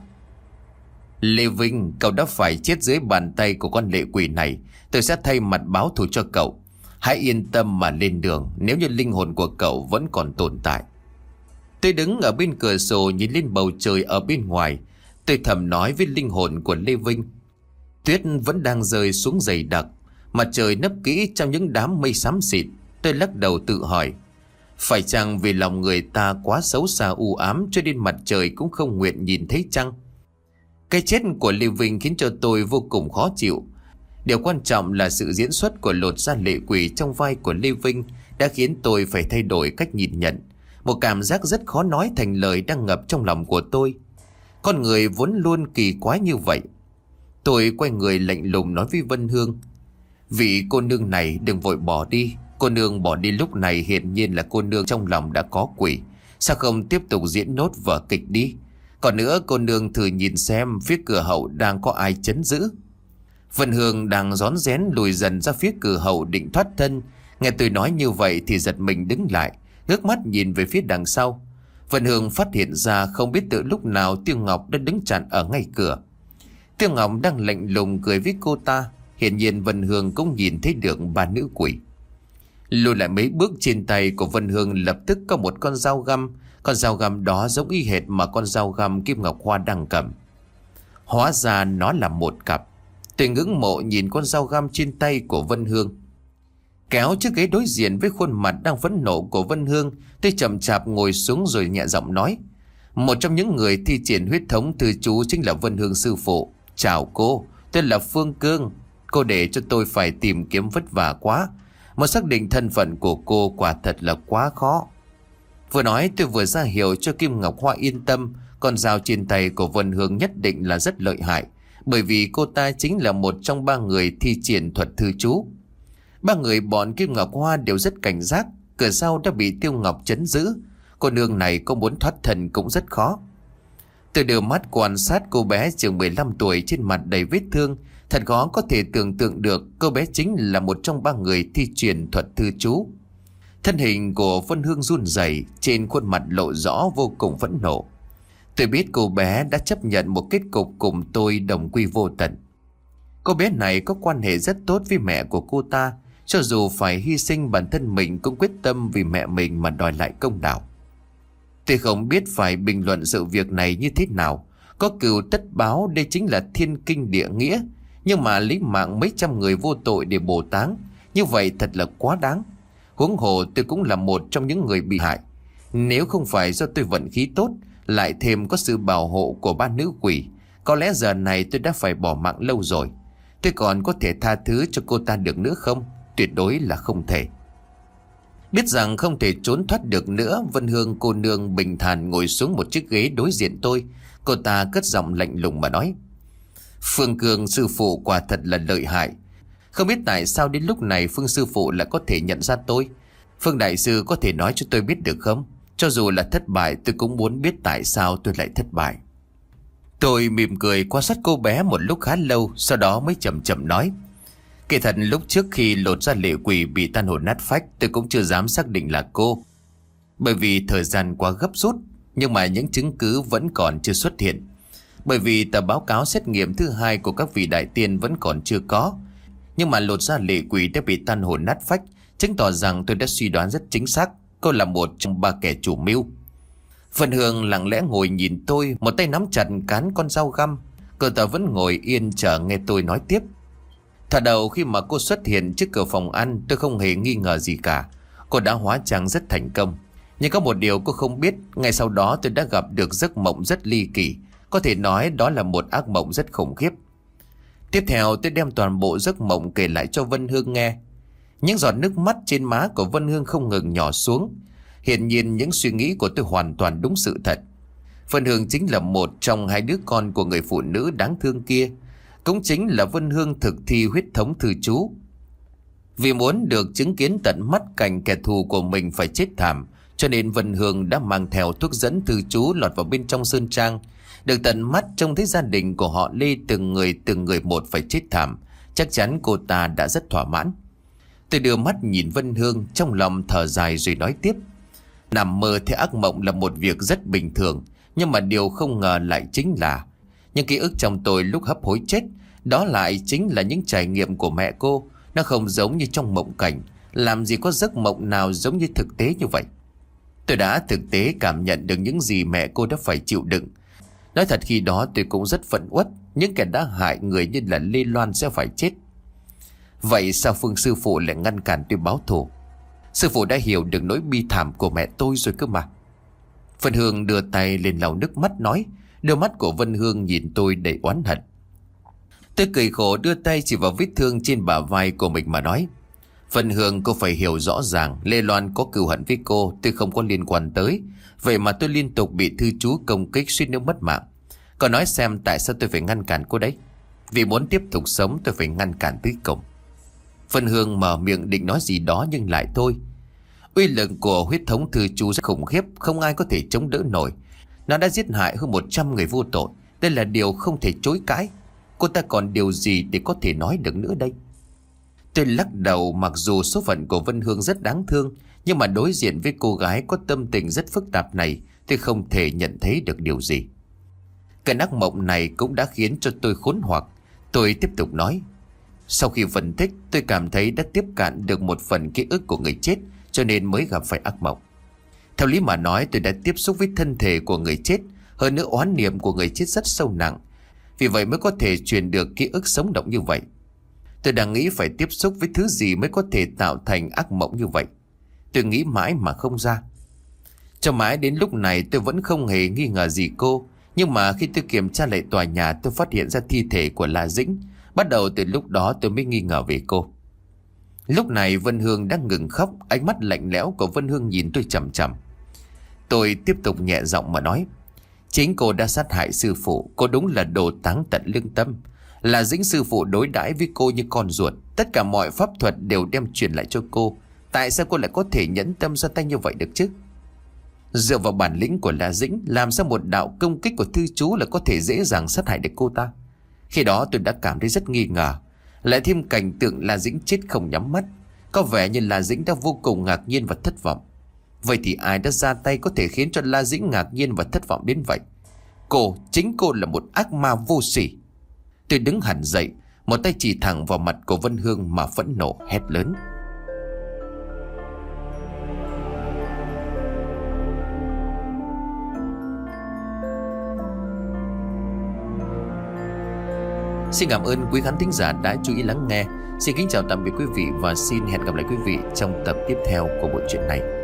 Lê Vinh, cậu đã phải chết dưới bàn tay của con lệ quỷ này. Tôi sẽ thay mặt báo thù cho cậu. Hãy yên tâm mà lên đường, nếu như linh hồn của cậu vẫn còn tồn tại. Tôi đứng ở bên cửa sổ nhìn lên bầu trời ở bên ngoài. Tôi thầm nói với linh hồn của Lê Vinh. Tuyết vẫn đang rơi xuống dày đặc, mặt trời nấp kỹ trong những đám mây xám xịt. Tôi lắc đầu tự hỏi, phải chăng vì lòng người ta quá xấu xa u ám cho nên mặt trời cũng không nguyện nhìn thấy trăng? Cái chết của Lê Vinh khiến cho tôi vô cùng khó chịu. Điều quan trọng là sự diễn xuất của lột da lệ quỷ trong vai của Lê Vinh đã khiến tôi phải thay đổi cách nhìn nhận. Một cảm giác rất khó nói thành lời đang ngập trong lòng của tôi. Con người vốn luôn kỳ quái như vậy. Tôi quay người lạnh lùng nói với Vân Hương, vị cô nương này đừng vội bỏ đi. Cô nương bỏ đi lúc này hiển nhiên là cô nương trong lòng đã có quỷ. Sao không tiếp tục diễn nốt vở kịch đi? Còn nữa, cô nương thử nhìn xem phía cửa hậu đang có ai trấn giữ. Vân Hương đang rón rén lùi dần ra phía cửa hậu định thoát thân. Nghe tôi nói như vậy thì giật mình đứng lại, ngước mắt nhìn về phía đằng sau. Vân Hương phát hiện ra không biết từ lúc nào Tiêu Ngọc đã đứng chặn ở ngay cửa. Tiêu Ngọc đang lạnh lùng cười với cô ta. Hiển nhiên Vân Hương cũng nhìn thấy được ba nữ quỷ. Lùi lại mấy bước, trên tay của Vân Hương lập tức có một con dao găm. Con dao găm đó giống y hệt mà con dao găm Kim Ngọc Hoa đang cầm. Hóa ra nó là một cặp. Tôi ngưỡng mộ nhìn con dao găm trên tay của Vân Hương. Kéo chiếc ghế đối diện với khuôn mặt đang phẫn nộ của Vân Hương, tôi chậm chạp ngồi xuống rồi nhẹ giọng nói, một trong những người thi triển huyết thống thư chú chính là Vân Hương sư phụ. Chào cô, tôi là Phương Cương. Cô để cho tôi phải tìm kiếm vất vả quá. Mà xác định thân phận của cô quả thật là quá khó. Vừa nói tôi vừa ra hiệu cho Kim Ngọc Hoa yên tâm. Con dao trên tay của Vân Hương nhất định là rất lợi hại, bởi vì cô ta chính là một trong ba người thi triển thuật thư chú. Ba người bọn Kim Ngọc Hoa đều rất cảnh giác. Cửa sau đã bị Tiêu Ngọc trấn giữ. Cô nương này có muốn thoát thân cũng rất khó. Tôi đưa mắt quan sát cô bé chừng mười lăm tuổi trên mặt đầy vết thương. Thật khó có thể tưởng tượng được cô bé chính là một trong ba người thi triển thuật thư chú. Thân hình của Vân Hương run rẩy, trên khuôn mặt lộ rõ vô cùng phẫn nộ. Tôi biết cô bé đã chấp nhận một kết cục cùng tôi đồng quy vô tận. Cô bé này có quan hệ rất tốt với mẹ của cô ta. Cho dù phải hy sinh bản thân mình cũng quyết tâm vì mẹ mình mà đòi lại công đạo. Tôi không biết phải bình luận sự việc này như thế nào. Có cừu tất báo, đây chính là thiên kinh địa nghĩa. Nhưng mà lấy mạng mấy trăm người vô tội để bồi táng, như vậy thật là quá đáng. Huống hồ tôi cũng là một trong những người bị hại. Nếu không phải do tôi vận khí tốt, lại thêm có sự bảo hộ của ba nữ quỷ, có lẽ giờ này tôi đã phải bỏ mạng lâu rồi. Tôi còn có thể tha thứ cho cô ta được nữa không? Tuyệt đối là không thể. Biết rằng không thể trốn thoát được nữa, Vân Hương cô nương bình thản ngồi xuống một chiếc ghế đối diện tôi. Cô ta cất giọng lạnh lùng mà nói, Phương Cường sư phụ quả thật là lợi hại. Không biết tại sao đến lúc này Phương sư phụ lại có thể nhận ra tôi. Phương đại sư có thể nói cho tôi biết được không? Cho dù là thất bại, tôi cũng muốn biết tại sao tôi lại thất bại. Tôi mỉm cười quan sát cô bé một lúc khá lâu, sau đó mới chậm chậm nói, kỳ thật lúc trước khi lột da lệ quỷ bị tan hồn nát phách, tôi cũng chưa dám xác định là cô, bởi vì thời gian quá gấp rút. Nhưng mà những chứng cứ vẫn còn chưa xuất hiện. Bởi vì tờ báo cáo xét nghiệm thứ hai của các vị đại tiên vẫn còn chưa có. Nhưng mà lột da lệ quỷ đã bị tan hồn nát phách, chứng tỏ rằng tôi đã suy đoán rất chính xác. Cô là một trong ba kẻ chủ mưu. Vân Hương lặng lẽ ngồi nhìn tôi, một tay nắm chặt cán con dao găm. Cô ta vẫn ngồi yên chờ nghe tôi nói tiếp. Thật đầu khi mà cô xuất hiện trước cửa phòng ăn, tôi không hề nghi ngờ gì cả. Cô đã hóa trang rất thành công. Nhưng có một điều cô không biết, ngay sau đó tôi đã gặp được giấc mộng rất ly kỳ. Có thể nói đó là một ác mộng rất khủng khiếp. Tiếp theo tôi đem toàn bộ giấc mộng kể lại cho Vân Hương nghe. Những giọt nước mắt trên má của Vân Hương không ngừng nhỏ xuống. Hiển nhiên những suy nghĩ của tôi hoàn toàn đúng sự thật. Vân Hương chính là một trong hai đứa con của người phụ nữ đáng thương kia. Cũng chính là Vân Hương thực thi huyết thống thư chú. Vì muốn được chứng kiến tận mắt cảnh kẻ thù của mình phải chết thảm, cho nên Vân Hương đã mang theo thuốc dẫn thư chú lọt vào bên trong sơn trang. Được tận mắt trông thấy gia đình của họ Lê từng người từng người một phải chết thảm, chắc chắn cô ta đã rất thỏa mãn. Tôi đưa mắt nhìn Vân Hương, trong lòng thở dài rồi nói tiếp. Nằm mơ thấy ác mộng là một việc rất bình thường, nhưng mà điều không ngờ lại chính là những ký ức trong tôi lúc hấp hối chết. Đó lại chính là những trải nghiệm của mẹ cô. Nó không giống như trong mộng cảnh. Làm gì có giấc mộng nào giống như thực tế như vậy. Tôi đã thực tế cảm nhận được những gì mẹ cô đã phải chịu đựng. Nói thật khi đó tôi cũng rất phẫn uất. Những kẻ đã hại người như là Lê Loan sẽ phải chết. Vậy sao Phương sư phụ lại ngăn cản tôi báo thù? Sư phụ đã hiểu được nỗi bi thảm của mẹ tôi rồi cơ mà. Vân Hương đưa tay lên lau nước mắt nói. Đôi mắt của Vân Hương nhìn tôi đầy oán hận. Tôi cười khổ đưa tay chỉ vào vết thương trên bả vai của mình mà nói. Vân Hương, cô phải hiểu rõ ràng Lê Loan có cừu hận với cô, tôi không có liên quan tới. Vậy mà tôi liên tục bị thư chú công kích suýt nữa mất mạng. Còn nói xem tại sao tôi phải ngăn cản cô đấy? Vì muốn tiếp tục sống tôi phải ngăn cản tới cùng. Vân Hương mở miệng định nói gì đó nhưng lại thôi. Uy lực của huyết thống thư chú rất khủng khiếp, không ai có thể chống đỡ nổi. Nó đã giết hại hơn một trăm người vô tội. Đây là điều không thể chối cãi. Cô ta còn điều gì để có thể nói được nữa đây? Tôi lắc đầu. Mặc dù số phận của Vân Hương rất đáng thương, nhưng mà đối diện với cô gái có tâm tình rất phức tạp này, tôi không thể nhận thấy được điều gì. Cái ác mộng này cũng đã khiến cho tôi khốn hoặc. Tôi tiếp tục nói. Sau khi phân tích, tôi cảm thấy đã tiếp cận được một phần ký ức của người chết, cho nên mới gặp phải ác mộng. Theo lý mà nói, tôi đã tiếp xúc với thân thể của người chết. Hơn nữa oán niệm của người chết rất sâu nặng, vì vậy mới có thể truyền được ký ức sống động như vậy. Tôi đang nghĩ phải tiếp xúc với thứ gì mới có thể tạo thành ác mộng như vậy. Tôi nghĩ mãi mà không ra. Cho mãi đến lúc này tôi vẫn không hề nghi ngờ gì cô. Nhưng mà khi tôi kiểm tra lại tòa nhà, tôi phát hiện ra thi thể của La Dĩnh. Bắt đầu từ lúc đó tôi mới nghi ngờ về cô. Lúc này Vân Hương đang ngừng khóc. Ánh mắt lạnh lẽo của Vân Hương nhìn tôi chằm chằm. Tôi tiếp tục nhẹ giọng mà nói. Chính cô đã sát hại sư phụ. Cô đúng là đồ táng tận lương tâm. La Dĩnh sư phụ đối đãi với cô như con ruột. Tất cả mọi pháp thuật đều đem truyền lại cho cô. Tại sao cô lại có thể nhẫn tâm ra tay như vậy được chứ? Dựa vào bản lĩnh của La Dĩnh, làm sao một đạo công kích của thư chú là có thể dễ dàng sát hại được cô ta? Khi đó tôi đã cảm thấy rất nghi ngờ. Lại thêm cảnh tượng La Dĩnh chết không nhắm mắt, có vẻ như La Dĩnh đã vô cùng ngạc nhiên và thất vọng. Vậy thì ai đã ra tay có thể khiến cho La Dĩnh ngạc nhiên và thất vọng đến vậy? Cô, chính cô là một ác ma vô sỉ. Tôi đứng hẳn dậy, một tay chỉ thẳng vào mặt của Vân Hương mà phẫn nộ hét lớn. Xin cảm ơn quý khán thính giả đã chú ý lắng nghe. Xin kính chào tạm biệt quý vị và xin hẹn gặp lại quý vị trong tập tiếp theo của bộ truyện này.